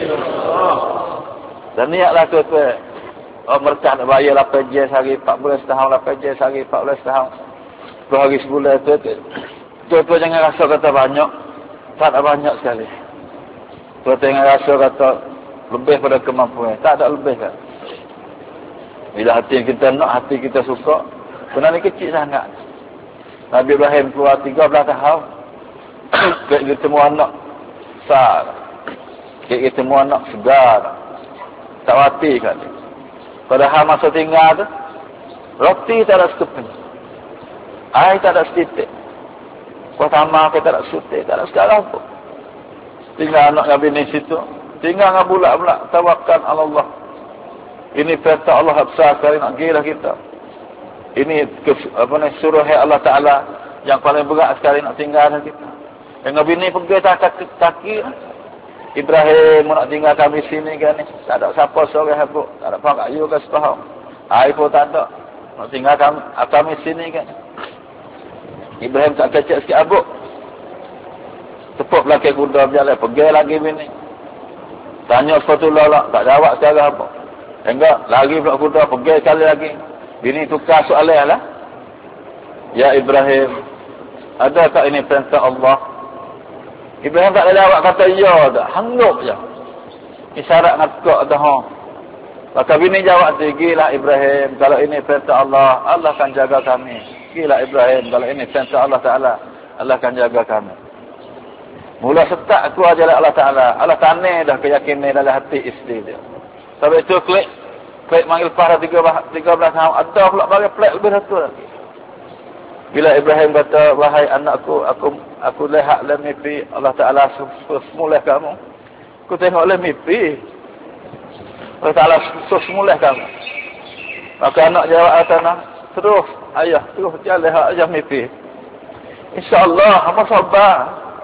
Dan niatlah tu mereka nak bayar 8 je sehari 14 tahun, 8 je sehari 14 tahun. 2 hari sebulan tu jangan rasa kata banyak. Tak ada banyak sekali. Tu jangan rasa kata lebih pada kemampuan. Tak ada lebih kan. Bila hati kita nak, hati kita suka, sebenarnya kecil sangat. Nabi Ibrahim keluar 13 tahun. Kita ketemu anak besar. Kita ketemu anak segar. Tak mati kan. Padahal masa tinggal tu, roti tak ada sekeping. Air tak ada setitik. Pertama kita tak ada sutik, tak ada segala apa. Tinggal anak Nabi ni situ. Tinggal dengan bulat-bulat. Tawakal Allah. Ini perintah Allah besar sekali nak gila kita. Ini suruh Allah Ta'ala yang paling berat sekali nak tinggal dengan kita. Yang Nabi ni pergi kaki. Ibrahim nak tinggal kami sini kan ni. Tak ada siapa seorang habuk. Tak ada pakai kayu ke sepahang. Air pun tak ada. Nak tinggal kami sini kan. Ibrahim tak kecek sikit abuk. Tepuk belakang kuda berjalan. Pergi lagi bini. Tanya sepatutlah lah. Tak jawab secara apa. Enggak. Lari belakang kuda. Pergi sekali lagi. Bini tukar soalan lah. Ya Ibrahim. Adakah ini perintah Allah? Ibrahim tak ada jawab kata ya dah. Hanggup je. Isyarat ngakak dah. Maka bini jawab tu. Gila Ibrahim. Kalau ini perintah Allah. Allah akan jaga kami. Gila Ibrahim, kalau ini perintah Allah Ta'ala, Allah akan jaga kami. Mula setak keluar jalan Allah Ta'ala. Allah tanah dah keyakinan dalam hati isteri dia. Sampai itu klik manggil pada 13 tahun. Ada pula bagi plek lebih satu lagi. Bila Ibrahim kata, wahai anakku, aku lihat dalam mimpi Allah Ta'ala semula kamu. Aku tengok dalam mimpi Allah Ta'ala semula kamu. Maka anak jawab tanah, terus ayah, terus dia lihat aja mimpi. InsyaAllah, hamba sabar.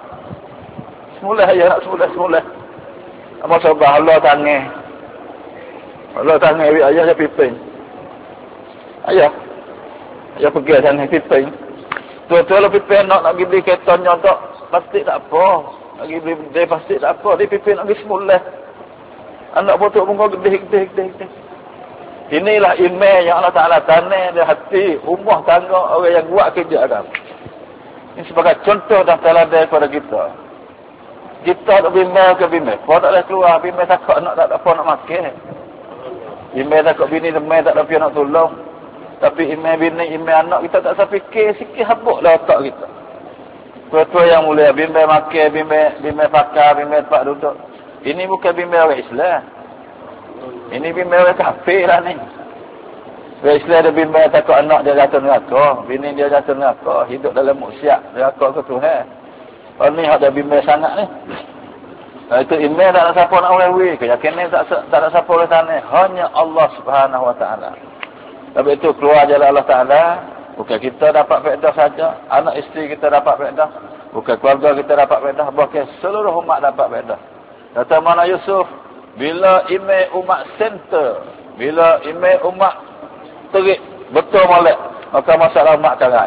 Semula ayah nak semula. Hamba sabar, Allah tangan. Allah tangan, ayah dia piping. Ayah pergi sana piping. Tua-tua lah piping nak pergi beli kereta nyodok. Plastik tak apa. Nak pergi beli plastik tak apa. Dia piping nak pergi semula. Anak potok bunga gede. Inilah iman yang Allah Ta'ala tanam di hati rumah tangga orang yang buat kerja agama. Ini sebagai contoh dan teladan kepada kita. Kita nak bimbel ke bimbel. Kau tak boleh keluar. Bimbel takut anak tak ada apa nak makan. Bimbel takut bini demai tak ada apa nak tolong. Tapi imam bini, imam anak kita tak usah fikir, sikit habuklah otak kita. Tua-tua yang mulia, bimbel makan, bimbel pakar, bimbel tempat duduk. Ini bukan bimbel orang Islam. Ini bimbel orang kafir lah ni. Orang Islam ada bimbel takut anak dia jatuh neraka, bini dia jatuh neraka, hidup dalam maksiat, neraka ke Tuhan. Kalau ni ada bimbel sangat ni. Itu imam tak ada siapa nak oleh keyakinan tak ada siapa oleh tanah. Hanya Allah Subhanahu Wa Ta'ala. Tapi itu keluar jalan Allah Ta'ala. Bukan kita dapat faedah saja. Anak isteri kita dapat faedah. Bukan keluarga kita dapat faedah. Bahkan seluruh umat dapat faedah. Kata mana Yusuf. Bila imam umat center. Bila imam umat terik. Betul molek. Maka masalah umat karai.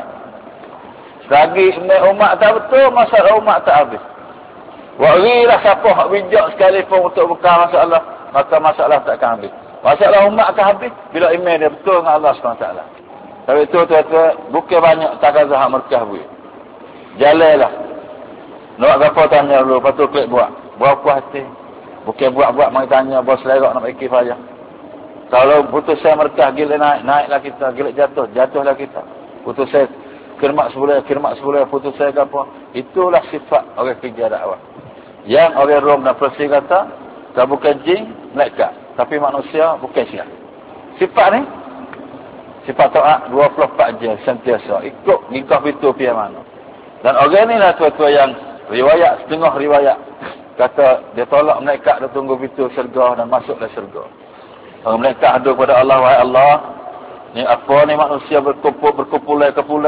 Selagi imam umat tak betul. Masalah umat tak habis. Warilah siapa hak bijak sekalipun untuk buka masalah. Maka masalah tak akan habis. Masalah umat akan habis bila iman dia betul dengan Allah SWT. Tapi itu tuan-tuan, bukan banyak takazah hak merkah buat. Jalanlah. Nak apa tanya dulu, lepas tu klik buat. Buat puas hati. Bukan buat-buat mari tanya, bos lerak nak bagi kifayah. Kalau putus saya merkah, gila naiklah kita. Gila jatuhlah kita. Putus saya khidmat sebulan, putus saya ke apa. Itulah sifat orang kerja dakwah. Yang orang Rom dan Persia kata, kalau bukan jin, malaikat. Tapi manusia bukan siap. Sifat ni, sifat taat 24 jam sentiasa. Ikut nikah itu pihak mana. Dan orang ni lah tua-tua yang riwayat, setengah riwayat. Kata dia tolak malaikat, dia tunggu pintu syurga dan masuklah syurga. Kalau malaikat adu kepada Allah, wahai Allah, ni apa ni manusia berkumpulan.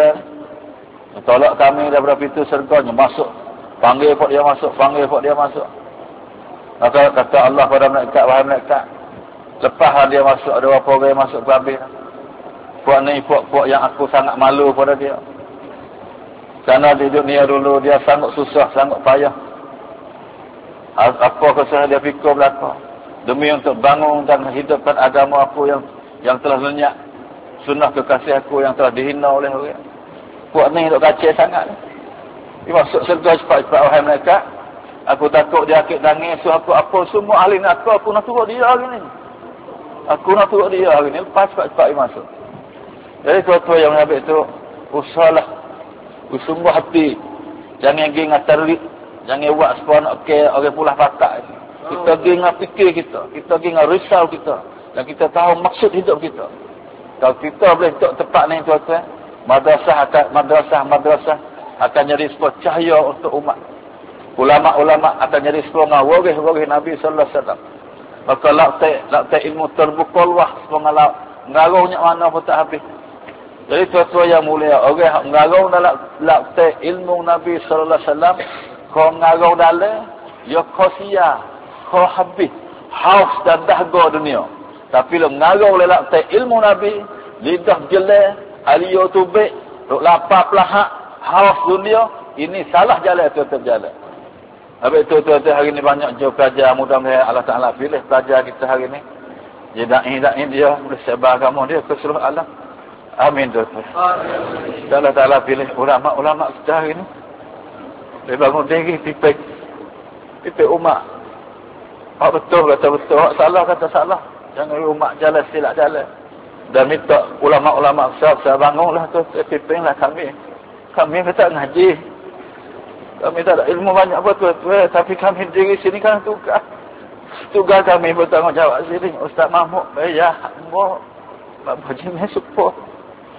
Tolak kami daripada pintu syurga, masuk. Panggil buat dia masuk. Maka kata Allah pada malaikat, wahai malaikat, lepas dia masuk, ada berapa orang yang masuk ke habis. Puak ni, puak yang aku sangat malu pada dia. Kerana di dunia dulu, dia sangat susah, sangat payah. Apa kesusahan dia fikir belakang. Demi untuk bangun dan hidupkan agama aku yang telah lenyap. Sunnah kekasih aku yang telah dihina oleh orang. Puak ni duk kacau sangat. Dia masuk surga cepat-cepat, wahai malaikat. Aku takut dia akik tangis, so aku apa semua ahli nak aku nak turut dia hari ni. Lepas cepat-cepat dia masuk. Jadi tua-tua yang mengambil itu, usahalah. Usungguh hati. Jangan pergi dengan terik. Jangan buat supaya nak orang pulah patak. Kita pergi dengan fikir kita. Kita pergi dengan risau kita. Dan kita tahu maksud hidup kita. Kalau kita boleh duduk tepat ni tuan-tuan, madrasah akan jadi sebuah cahaya untuk umat. Ulama-ulama akan jadi sebuah waris Nabi sallallahu alaihi wasallam. Maka laktai ilmu terbuka luas sebuah ngaruhnya mana pun tak habis. Jadi tuan-tuan yang mulia, orang ngaruh dalam laktai ilmu Nabi sallallahu alaihi wasallam, kau ngaruh dalam ya kau sia, kau habis haus dan dahaga dunia. Tapi lo ngaruh oleh laktai ilmu Nabi, lidah jelek, alio tubik, duk lapar pelahak, haus dunia, ini salah jalan tuan-tuan jalan. Habis itu tuan-tuan hari ni banyak jauh pelajar, mudah-mudahan Allah Ta'ala pilih pelajar kita hari ni. Dia da'i dia boleh sebar agama dia ke seluruh alam. Amin tuan-tuan. Allah Ta'ala pilih ulama-ulama kita hari ni. Dia bangun diri, pipik umat. Hak betul kata betul, hak salah kata salah. Jangan umat jalan silap jalan. Dan minta ulama-ulama besar bangunlah tuan-tuan, pipinglah kami. Kami kata ngaji. Kami tak ada ilmu banyak betul-betul. Tapi kami diri sini kan tugas. Tugas kami bertanggungjawab sini. Ustaz Mahmud, ya, Bapak Jimmy support.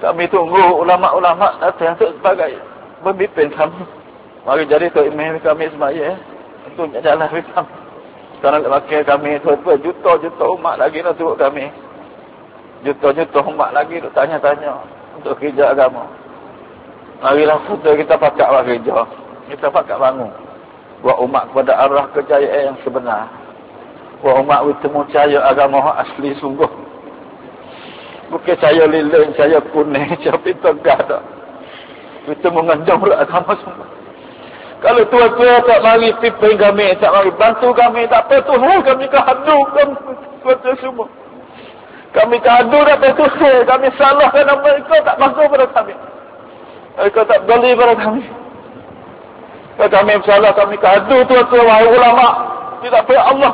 Kami tunggu ulama-ulama datang untuk sebagai pemimpin kami. Mari jadi tu imam kami semaya. Itu jalan kami. Karena pakai kami tu juta-juta umat lagi nak turut kami. Juta-juta umat lagi nak tanya-tanya untuk kerja agama. Marilah kita pakat buat kerja. Kita pakat bangun. Buat umat kepada arah kejayaan yang sebenar. Buat umat bertemu cahaya agama asli sungguh. Bukan cahaya lilin, cahaya kuning, cahaya pitagah tak. Kita menganjam agama sungguh. Kalau tua-tua tak mari pimpin kami, tak mari bantu kami, tak apa Tuhan, kami kehadu kami tua-tua semua. Kami kehadu tak apa Tuhan, kami salah kerana mereka tak bantu pada kami. Mereka tak beli pada kami. Kalau kami salah, kami kehadu tua-tua, wahai ulama. Tidak apa Allah.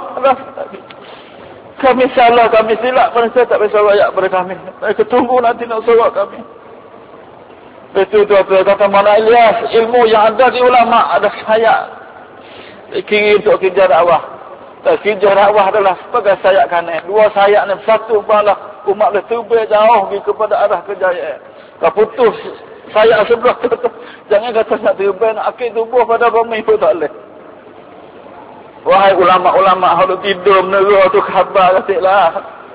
Kami salah, kami silap, mereka tak bisa rakyat pada kami. Mereka tunggu nanti nak sorak kami. Betul tuan-tuan kata mana Ilyas, ilmu yang ada di ulama ada sayap kiri untuk kerja dakwah. Kerja dakwah adalah sebagai sayap kanan. Dua sayap ni satu balah umat letubih jauh pergi kepada arah kejayaan. Kau putus sayap sebelah tu, jangan kata nak terbang nak akhir tubuh pada bumi pun tak boleh. Wahai ulama-ulama kalau tidur menera tu khabar katiklah.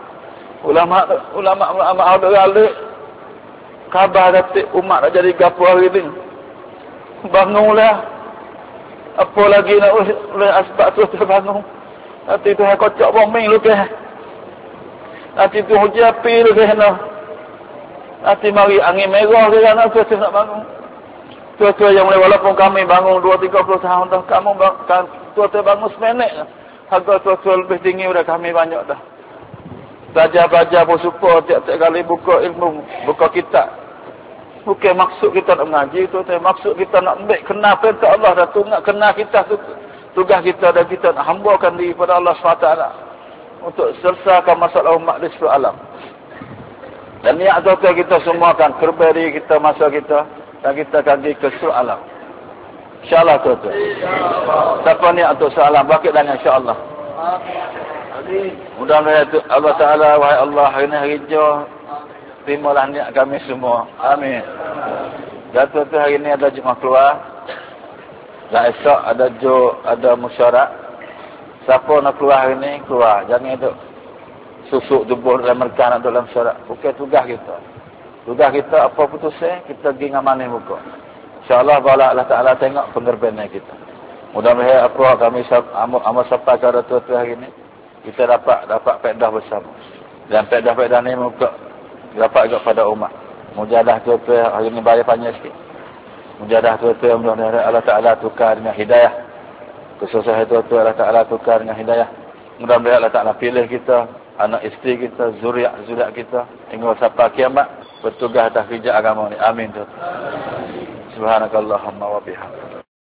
Ulama kalau galik khabar kata umat nak jadi gapo hari ni. Bangunlah. Apa lagi nak oleh asbab tu terbangun. Nanti tu hai kocok bombing lu ke. Nanti tu hujan api lu ke sana. Nanti mari angin merah ke sana tu nak bangun. Tua-tua yang walaupun kami bangun 2-30 tahun dah, kamu tua-tua bangun seminit lah. Harga tua-tua lebih tinggi daripada kami banyak dah. Belajar-belajar pun super tiap-tiap kali buka ilmu, buka kitab. Bukan maksud kita nak mengaji tu, tapi maksud kita nak ambil kenal perintah Allah dan tu nak kenal kita tu. Tugas kita dan kita nak hambakan diri pada Allah SWT untuk selesaikan masalah umat di seluruh alam. Dan niat kita semua akan kerberi kita masa kita dan kita akan pergi ke seluruh alam. InsyaAllah tuan-tuan. Siapa niat untuk seluruh alam, bakit dan insyaAllah. Mudah-mudahan Allah Ta'ala, wahai Allah, hari ini hari hijau, terimalah niat kami semua. Amin. Dan tuan-tuan hari ini ada jemaah keluar. Dan esok ada musyarat. Siapa nak keluar hari ini, keluar. Jangan duk susuk tubuh dalam mereka nak dalam syarat. Bukan tugas kita. Tugas kita apa putusnya, kita pergi ngamalin muka. InsyaAllah bala Allah Ta'ala tengok pengerbanan kita. Mudah-mudahan apa kami amal sampai kepada tuan-tuan hari ini, kita dapat faedah bersama. Dan faedah-faedah ini muka dapat juga pada umat. Mujadah tuan-tuan hari ini bayar panjang sikit. Mujadah tuan-tuan mudah-mudahan Allah Ta'ala tukar dengan hidayah. Kesusahan tuan-tuan Allah Ta'ala tukar dengan hidayah. Mudah-mudahan Allah Ta'ala pilih kita, anak isteri kita, zuriat kita hingga sampai kiamat bertugas atas kerja agama ini. Amin. Subhanakallahumma wa bihamdika.